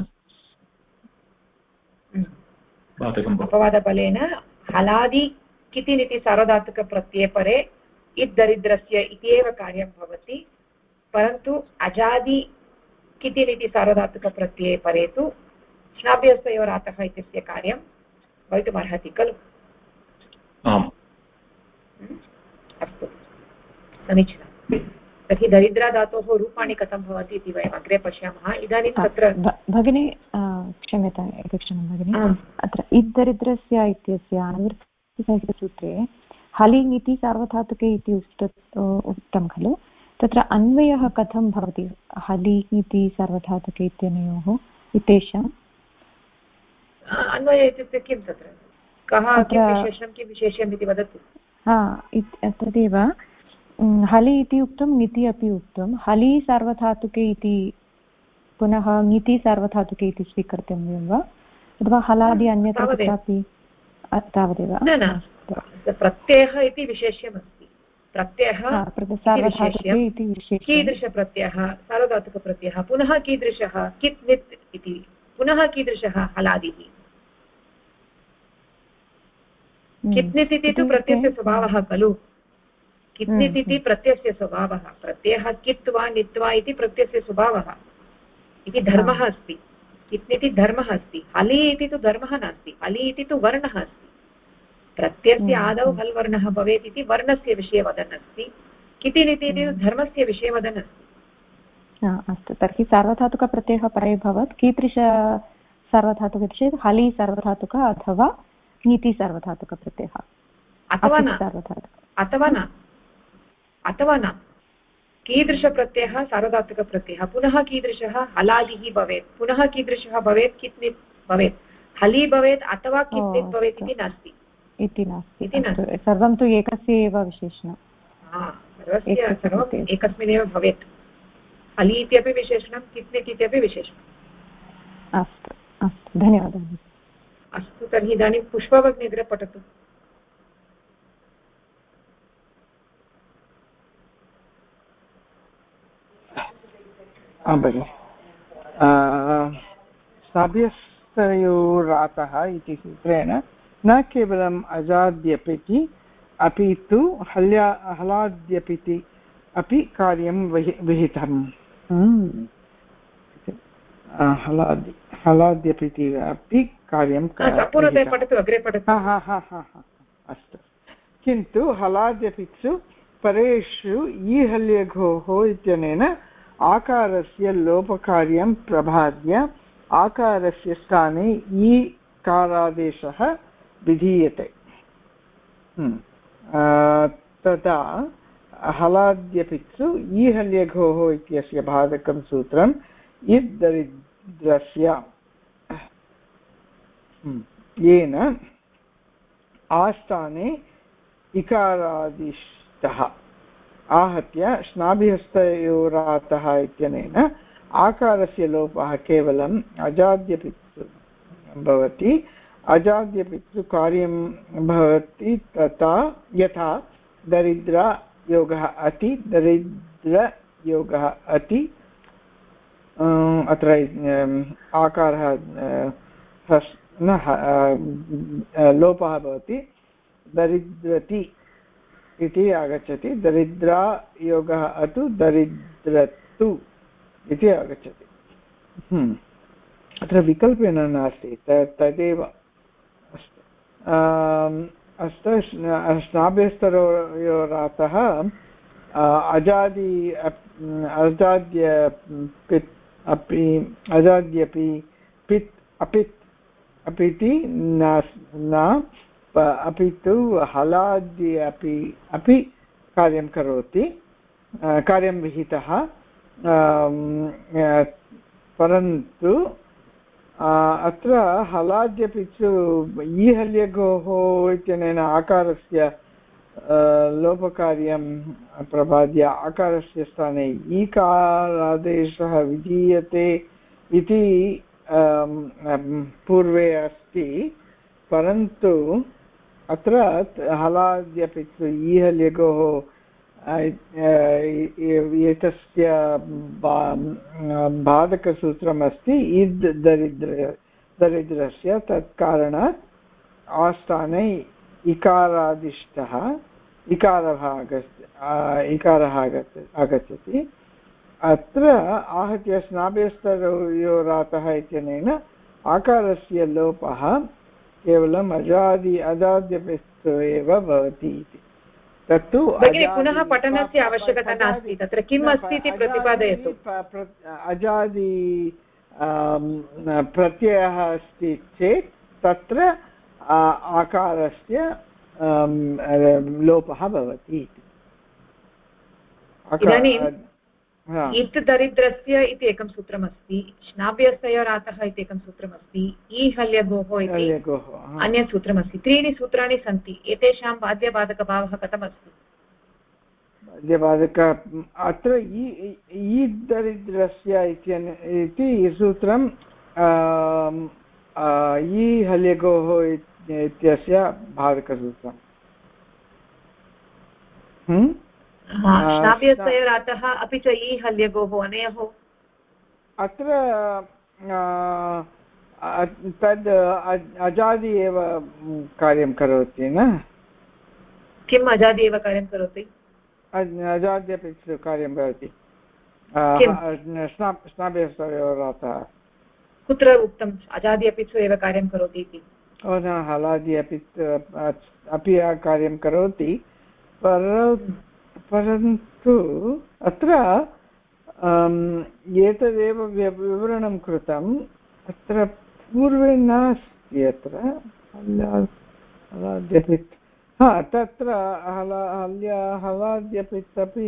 अपवादबलेन हलादि कितिनिति सार्वधातुकप्रत्यये परे इत् दरिद्रस्य इत्येव कार्यं भवति। परन्तु अजादि कितिनिति सार्वधातुकप्रत्यये परे तु श्नाभ्यस्तयोरातः इत्यस्य कार्यं भवितुमर्हति खलु? आम्। अस्तु, समीचीनं। तर्हि दरिद्राधातोः रूपाणि कथं भवन्ति इति वयम् अग्रे पश्यामः। इदानीं तत्र भगिनी क्षम्यताम् एकक्षणं भगिनि, अत्र इद्दरिद्रस्य इत्यस्य अनुवृत्तिसूत्रे हलिङ् इति सार्वधातुके इति उक्तं खलु, तत्र अन्वयः कथं भवति हलि इति सार्वधातुके इत्यनयोः इत्येषाम् अन्वयः इत्युक्ते किं तत्र कः किं विशेषम् इति वदतु। तदेव हलि इति उक्तं ङिति अपि उक्तं, हलि सार्वधातुके इति पुनः ङिति सार्वधातुके इति स्वीकर्तव्यं वा अथवा हलादि अन्यत्र कुत्रापि तावदेव? न न, प्रत्ययः इति विशेष्यमस्ति। प्रत्ययः सार्वधातुके इति विशेष्यं। कीदृशप्रत्ययः? सार्वधातुकप्रत्ययः। पुनः कीदृशः? कित् नित् इति। पुनः कीदृशः? हलादिः। कित्नित् इति तु प्रत्ययस्य स्वभावः खलु। कित्नित् इति प्रत्ययस्य स्वभावः। प्रत्ययः कित् वा नित् वा इति प्रत्ययस्य स्वभावः इति धर्मः अस्ति। कित्निति धर्मः अस्ति। हलि इति तु धर्मः नास्ति। हलि इति तु वर्णः अस्ति। प्रत्ययस्य आदौ हल् वर्णः भवेत् इति वर्णस्य विषये वदन् अस्ति। कितिनिति इति धर्मस्य विषये वदन् अस्ति। अस्तु, तर्हि सार्वधातुकप्रत्ययः परे भवत् कीदृश सार्वधातुक चेत् हलि सार्वधातुकः अथवा ङिति सार्वधातुकप्रत्ययः अथवा न कीदृशप्रत्ययः सार्वधातुकप्रत्ययः। पुनः कीदृशः? हलादिः भवेत्। पुनः कीदृशः भवेत्? कित्नित् भवेत्। हलि भवेत् अथवा कित्नित् भवेत् इति नास्ति। सर्वं तु एकस्य एव विशेषणं। सर्वम् एकस्मिन्नेव भवेत्। हलि इत्यपि विशेषणं, कित्नित् इत्यपि विशेषणम्। अस्तु अस्तु, धन्यवादः। अस्तु, तर्हि इदानीं पुष्पा भगिनी अग्रे पठतु। भगिनि, साभ्यस्तयोरातः इति सूत्रेण न केवलम् अजाद्यपिति अपि तु हलाद्यपिति अपि कार्यं विहितम्। हलाद्यपिति अपि कार्यं अस्तु, किन्तु हलाद्यपित्सु परेषु ईहल्यघोः इत्यनेन आकारस्य लोपकार्यं प्रबाद्य आकारस्य स्थाने ईकारादेशः विधीयते। तदा हलाद्यपित्सु ईहल्यघोः इत्यस्य बाधकं सूत्रम् इद्दरिद्रस्य येन आस्थाने इकारादिष्टः आहत्य स्नाभिहस्तयोरातः इत्यनेन आकारस्य लोपः केवलम् अजाद्यपित्सु भवति। अजाद्यपित्सु कार्यं भवति तथा यथा दरिद्रयोगः अति, दरिद्रयोगः अति। अत्र आकारः लोपः भवति, दरिद्रति इति आगच्छति। दरिद्रायोगः अतु दरिद्रतु इति आगच्छति। अत्र विकल्पेन नास्ति, तदेव अस्तु। स्नाभ्यस्तयोरातः अजाद्यपि पित् अपित् अपिति न अपि तु हलाद्यपि अपि कार्यं करोति, कार्यं विहितः। परन्तु अत्र हलाद्यपित्सु ईहल्यघोः इत्यनेन आकारस्य लोपकार्यं प्रबाद्य आकारस्य स्थाने ईकारादेशः विधीयते इति पूर्वे अस्ति। परन्तु अत्र हलाद्यपित्सु ईहल्यघोः एतस्य बाधकसूत्रमस्ति इद् दरिद्रस्य। तत्कारणात् आस्थाने इकारादिष्टः इकारः आगच्छति। अत्र आहत्य स्नाभ्यस्तयोरातः इत्यनेन आकारस्य लोपः केवलम् अजाद्यपित्सु एव भवति इति। तत्तु पुनः पठनस्य आवश्यकता नास्ति, तत्र किम् अस्ति इति प्रतिपादयतु। अजादि प्रत्ययः अस्ति चेत् तत्र आकारस्य लोपः भवति। इत् दरिद्रस्य इति एकं सूत्रमस्ति, श्नाव्यस्तयोरातः इति एकं सूत्रमस्ति, ईहल्यगोः इति अन्यत् सूत्रमस्ति। त्रीणि सूत्राणि सन्ति। एतेषां बाध्यबाधकभावः कथमस्ति? बाध्यबाधक अत्र ईद् दरिद्रस्य इति सूत्रं ईहल्यगोः इत्यस्य बाधकसूत्रम्। श्नाव्यस्तयोरातः अपि च ईहल्यगोः अनयोः अत्र तद् अजादि एव कार्यं करोति न? किम् अजादि एव कार्यं करोति? अजाद्यपि कार्यं भवति। स्नाभ्यस्तयोरातः कुत्र उक्तम् अजादि अपि एव कार्यं करोति इति? हलादि अपि कार्यं करोति, परन्तु अत्र एतदेव विवरणं कृतम्। अत्र पूर्वे नास्ति। अत्र हलाद्यपित् तत्र हलाद्यपित् अपि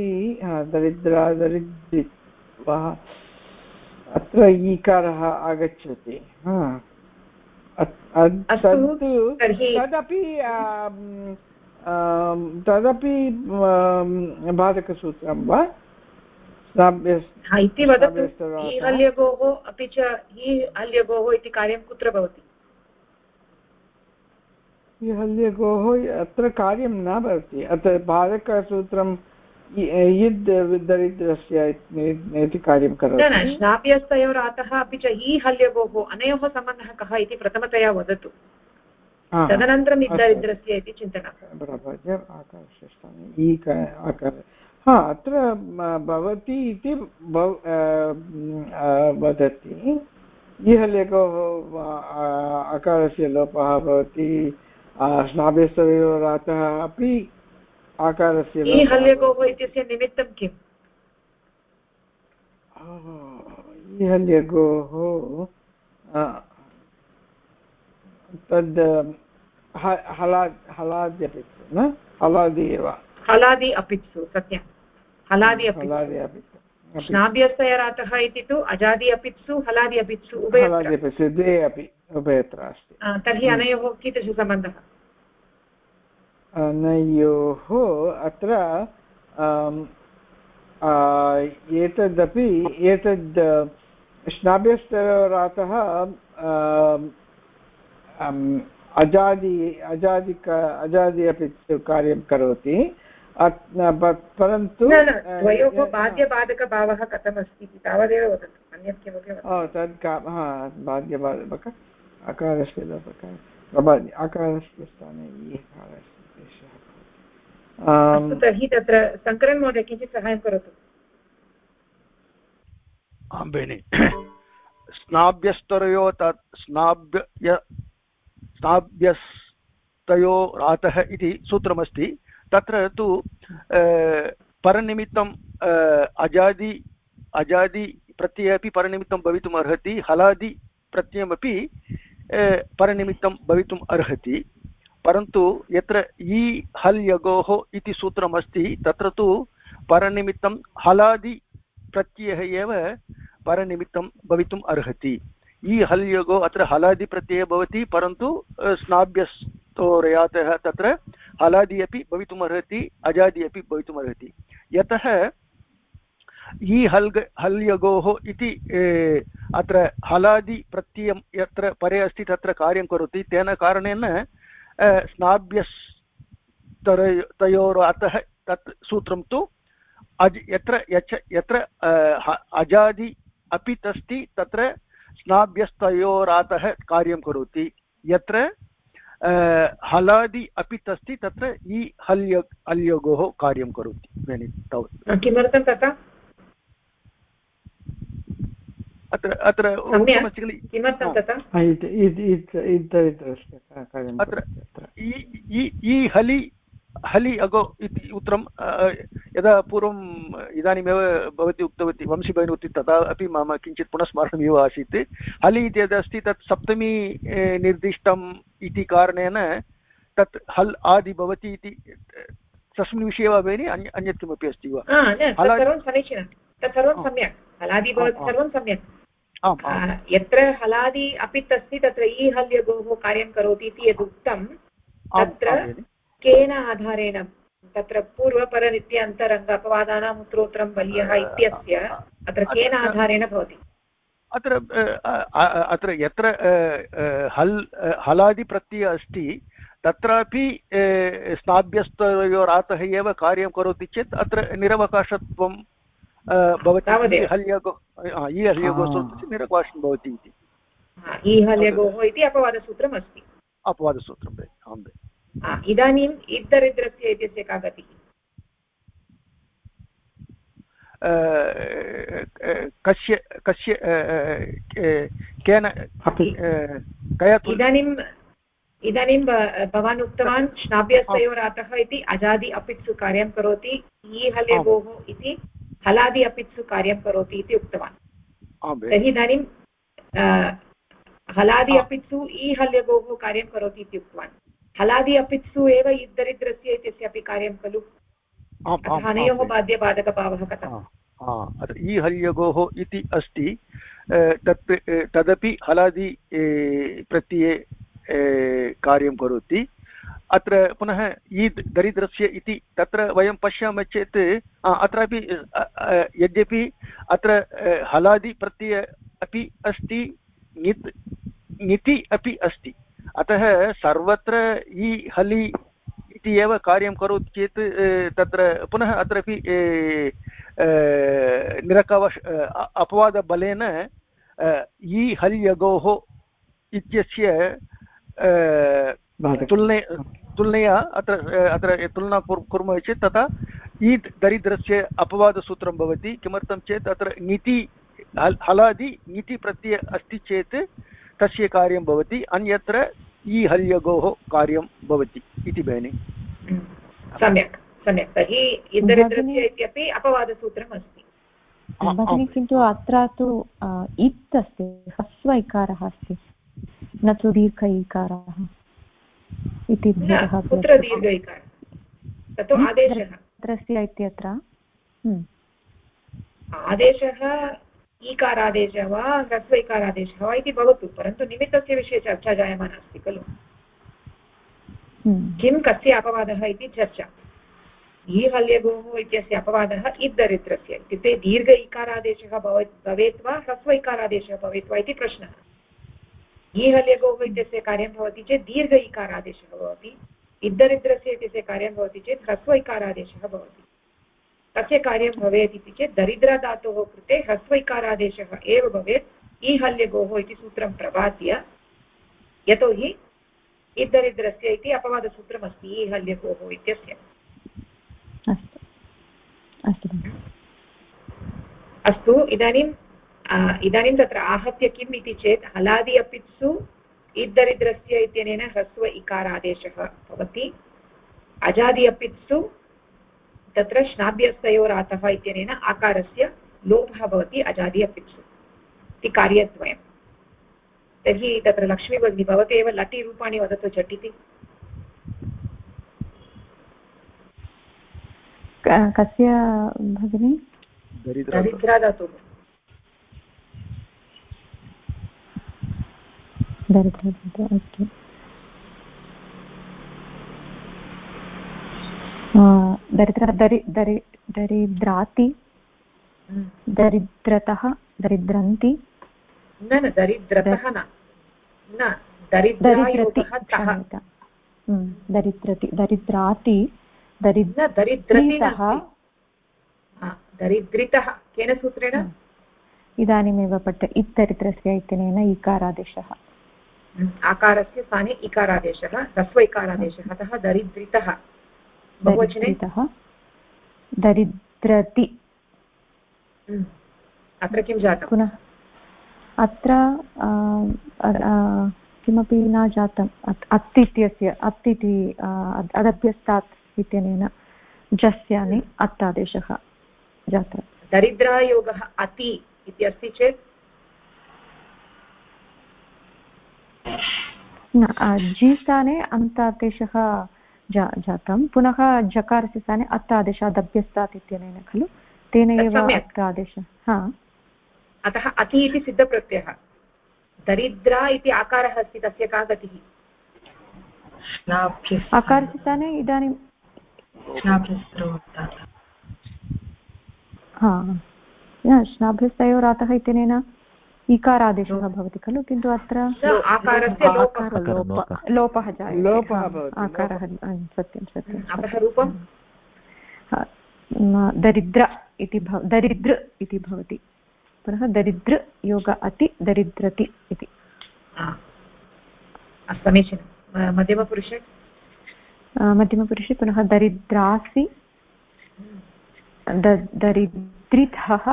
दरिद्रित्वः अत्र ईकारः आगच्छति। तदपि बाधकसूत्रं वा? इति वदतु। ईहल्यगोः अपि च ईहल्यगोः इति कार्यं कुत्र भवति? ईहल्यगोः अत्र कार्यं न भवति। अत्र बाधकसूत्रं इद् दरिद्रस्य इति कार्यं करोति। श्नाभ्यस्तयोरातः अपि च ईहल्यगोः अनयोः सम्बन्धः कः इति प्रथमतया वदतु, तदनन्तरम् इद्दरिद्रस्य इति चिन्तनम्। अत्र भवति इति वदति। ईहल्यगोः आकारस्य लोपः भवति। स्नाभ्यस्तयोरातः अपि आकारस्य ईहल्यगोः इत्यस्य निमित्तं किम्? ईहल्यगोः तद् हलाद्यपित्सु न? हलादि एव। हलादि अपित्सु सत्यं। हलादि अपित्सु। श्नाभ्यस्तयोरातः इति तु अजादि अपित्सु हलादि अपित्सु उभयत्र द्वे अपि उभयत्र अस्ति। तर्हि अनयोः कीदृशसम्बन्धः? अनयोः अत्र एतदपि एतद् श्नाभ्यस्तयोरातः अजादि अपि कार्यं करोति, परन्तु द्वयोः बाध्यबाधकभावः कथमस्ति इति तावदेव वदतु, अन्यत् किमपि तद् बाध्यबाधक आकारस्य आकारस्य स्थाने तर्हि तत्र शङ्करन् महोदय किञ्चित् सहायं करोतु। आं भगिनि, स्नाभ्यस्तयोरातः इति सूत्रमस्ति। तत्र तु परनिमित्तं अजादि प्रत्ययः अपि परनिमित्तं भवितुम् अर्हति, हलादि प्रत्ययमपि परनिमित्तं भवितुम् अर्हति। परन्तु यत्र ई हल्यगोः इति सूत्रमस्ति तत्र तु परनिमित्तं हलादि प्रत्ययः एव परनिमित्तं भवितुम् अर्हति। ई हल्यगो अत्र हलादि प्रत्ययः भवति, परन्तु स्नाभ्यस्तोरयातः तत्र हलादि अपि भवितुम् अर्हति, अजादि अपि भवितुम् अर्हति। यतः ई हल्यगोः इति अत्र हलादि प्रत्ययं यत्र परे अस्ति तत्र कार्यं करोति, तेन कारणेन स्नाभ्यस्तयोरातः तत् सूत्रं तु यत्र अजादि अपि अस्ति तत्र स्नाभ्यस्तयोरातः कार्यं करोति, यत्र हलादि अपि अस्ति तत्र ई हल्यगोः कार्यं करोति। किमर्थं तथा? अत्र अत्र उक्तमस्ति खलु किमर्थं तथा अत्र ई हलि हलि अगो इति उत्तरं यदा पूर्वम् इदानीमेव भवती उक्तवती वंशीभगिनी उक्ति तथा अपि मम किञ्चित् पुनः स्मरणमेव आसीत् हलि इति यदस्ति तत् सप्तमी निर्दिष्टम् इति कारणेन तत् हल् आदि भवति इति तस्मिन् विषये वा भगिनि अन्यत् किमपि अस्ति वा? सर्वं समीचीनं, तत् सर्वं सम्यक्, हलादि भवति सर्वं सम्यक्। यत्र हलादि अपि अस्ति तत्र ई हल्यगोः कार्यं करोति इति यदुक्तं तत्र केन आधारेण तत्र पूर्वपरनित्य अन्तरङ्ग अपवादानाम् उत्तरोत्तरं बल्यः इत्यस्य अत्र केन आधारेण भवति? अत्र यत्र हलादिप्रत्ययः अस्ति तत्रापि स्नाभ्यस्तयोरातः एव कार्यं करोति चेत् अत्र निरवकाशत्वं भवति। ईहल्यगोः निरवकाशं भवति इति ईहल्यगोः इति अपवादसूत्रम् अस्ति। अपवादसूत्रं इदानीम् इद्दरिद्रस्य इत्यस्य का गतिः? कस्य कस्य केन इदानीं भवान् उक्तवान् श्नाभ्यस्तयोरातः इति अजादि अपित्सु कार्यं करोति, ईहल्यगोः इति हलादि अपित्सु कार्यं करोति इति उक्तवान्। तर्हि इदानीं हलादि अपित्सु ईहल्यगोः कार्यं करोति इति उक्तवान्। हलादि अपित्सु एव इद्दरिद्रस्य इत्यस्यापि कार्यं खलु? अनयोः बाध्यबाधकभावः कथम्? अत्र ईहल्यगोः इति अस्ति तदपि हलादि प्रत्यये कार्यं करोति। अत्र पुनः ईद् दरिद्रस्य इति तत्र वयं पश्यामः चेत् अत्रापि यद्यपि अत्र हलादि प्रत्यय अपि अस्ति ङिति अपि अस्ति, अतः सर्वत्र ई हलि इति एव कार्यं करोति चेत् तत्र पुनः अत्रापि निरकवश अपवादबलेन ई हल्यगोः इत्यस्य तुलनया अत्र तुलना कुर्मः चेत् तथा ईद् दरिद्रस्य अपवादसूत्रं भवति। किमर्थं चेत् अत्र ङिति हलादि ङिति प्रत्यय अस्ति चेत् तस्य कार्यं भवति, अन्यत्र ई हल्यगोः कार्यं भवति इति भगिनि। सम्यक् सम्यक्। तर्हि इद्दरिद्रस्य इत्यपि अपवादसूत्रम् अस्ति भगिनि, किन्तु अत्र तु इत् अस्ति, ह्रस्व इकारः अस्ति, न तु दीर्घ इकारः इति भेदः। कुत्र दीर्घ इकारः? तत्तु आदेशः इत्यत्र आदेशः ईकारादेशः वा ह्रस्व इकारादेशः वा इति भवतु, परन्तु निमित्तस्य विषये चर्चा जायमाना अस्ति खलु। किं कस्य अपवादः इति चर्चा। ईहल्यगोः इत्यस्य अपवादः इद्दरिद्रस्य, इत्युक्ते दीर्घ इकारादेशः भवेत् वा ह्रस्व इकारादेशः भवेत् वा इति प्रश्नः। ईहल्यगोः इत्यस्य कार्यं भवति चेत् दीर्घ इकारादेशः भवति, इद्दरिद्रस्य इत्यस्य कार्यं भवति चेत् ह्रस्व इकारादेशः भवति। तस्य कार्यं भवेत् इति चेत् दरिद्रधातोः कृते ह्रस्व इकारादेशः एव भवेत् ईहल्यगोः इति सूत्रं प्रभात्य, यतोहि इद्दरिद्रस्य इति अपवादसूत्रमस्ति ईहल्यगोः इत्यस्य। अस्तु, इदानीं तत्र आहत्य किम् इति चेत् हलादि अपित्सु इद्दरिद्रस्य इत्यनेन ह्रस्व इकारादेशः भवति, अजादि अपित्सु तत्र श्नाभ्यस्तयोरातः इत्यनेन आकारस्य लोपः भवति अजादि अपित्सु इति कार्यद्वयम्। तर्हि तत्र लक्ष्मी भगिनी भवती एव लटि रूपाणि वदतु झटिति। कस्य भगिनि? दरिद्राधातुः। अस्तु। दरिद्राति, दरिद्रतः, दरिद्रन्ति, न दरिद्रतः न दरिद्रति, दरिद्राति, दरिद्रितः केन सूत्रेण? इदानीमेव पठ इत्तरित्रस्य इत्यनेन इकारादेशः, आकारस्य स्थाने इकारादेशः, ह्रस्व इकारादेशः, अतः दरिद्रितः बहुवचने दरिद्रति। अत्र किं जातं? पुनः अत्र किमपि न जातम् अत् इत्यस्य अत् इति अदभ्यस्तात् इत्यनेन जस्यानि अत्तादेशः जातः। दरिद्रायोगः अति इति अस्ति चेत् जि स्थाने अन्तादेशः जातं, पुनः जकारस्य स्थाने अत्तादेशः अदभ्यस्तात् इत्यनेन खलु, तेन एव अत्तादेशः। हा, अतः अति इति सिद्धप्रत्ययः। दरिद्रा इति आकारः अस्ति, तस्य का गतिः? आकारस्य स्थाने इदानीं श्नाभ्यस्तयोरातः इत्यनेन इकारादेशः भवति खलु, किन्तु अत्र आकारस्य लोपः जायते, आकारः। सत्यं सत्यम्। अतः रूपं दरिद्र इति दरिद्र इति भवति, पुनः दरिद्र योग अति दरिद्रति इति। समीचीनं। मध्यमपुरुषे पुनः दरिद्रासि दरिद्रिथः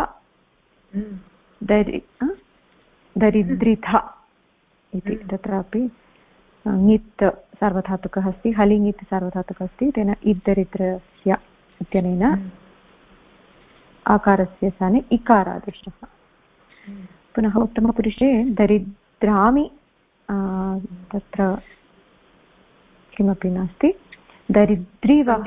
दरिद्रिथ इति, तत्रापि ङित् सार्वधातुकः अस्ति, हलिङित् सार्वधातुकः अस्ति, तेन इद्दरिद्रस्य इत्यनेन आकारस्य स्थाने इकारादेशः। पुनः उत्तमपुरुषे दरिद्रामि, तत्र किमपि नास्ति, दरिद्रीवः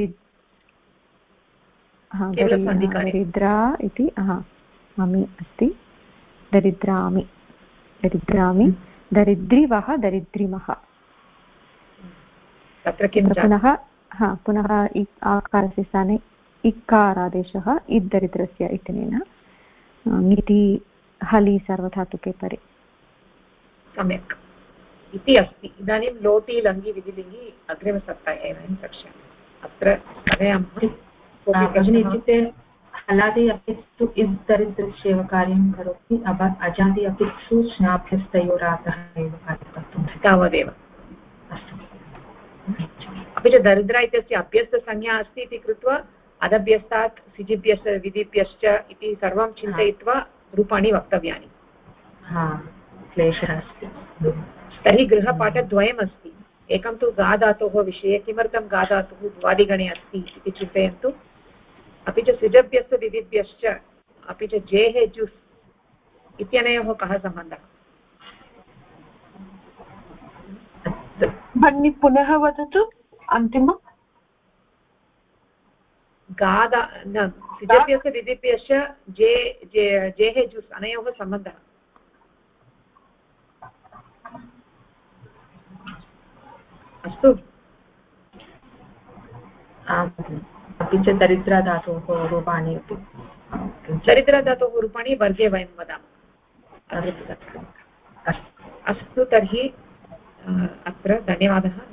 दरिद्रा इति अमि अस्ति, दरिद्रामि दरिद्रीवः दरिद्रिमः। पुनः आकारस्य स्थाने इकारादेशः इद्दरिद्रस्य इत्यनेन इति हलि सार्वधातुके परे। सम्यक् इति अस्ति। इदानीं लोटि लङ्गि विधिलिङ्गि अग्रिमसप्ताहे वयं पश्यामः। अत्र इत्युक्ते हलादि अपि तु इस् दरिद्रस्यैव कार्यं करोति, अजादि अपि तु स्नाभ्यस्तयोरातः एव कार्यं कर्तुं तावदेव। अस्तु। अपि च दरिद्र इत्यस्य अभ्यस्तसंज्ञा अस्ति इति कृत्वा अदभ्यस्तात् सिजिभ्यश्च विधिभ्यश्च इति सर्वं चिन्तयित्वा रूपाणि वक्तव्यानि। क्लेशः अस्ति। तर्हि गृहपाठद्वयम् अस्ति। एकं तु गा धातोः विषये, किमर्थं गा धातुः द्वादिगणे अस्ति इति चिन्तयन्तु। अपि च सिजभ्यश्च विधिभ्यश्च अपि च जेः जुस् इत्यनयोः कः सम्बन्धः? भगिनी पुनः वदतु अन्तिमं। सिजभ्यश्च विधिभ्यश्च जेः जुस् अनयोः सम्बन्धः। अस्तु। अपि च दरिद्रधातोः रूपाणि अपि, दरिद्रधातोः रूपाणि वर्गे वयं वदामः। अस्तु, तर्हि अत्र धन्यवादः।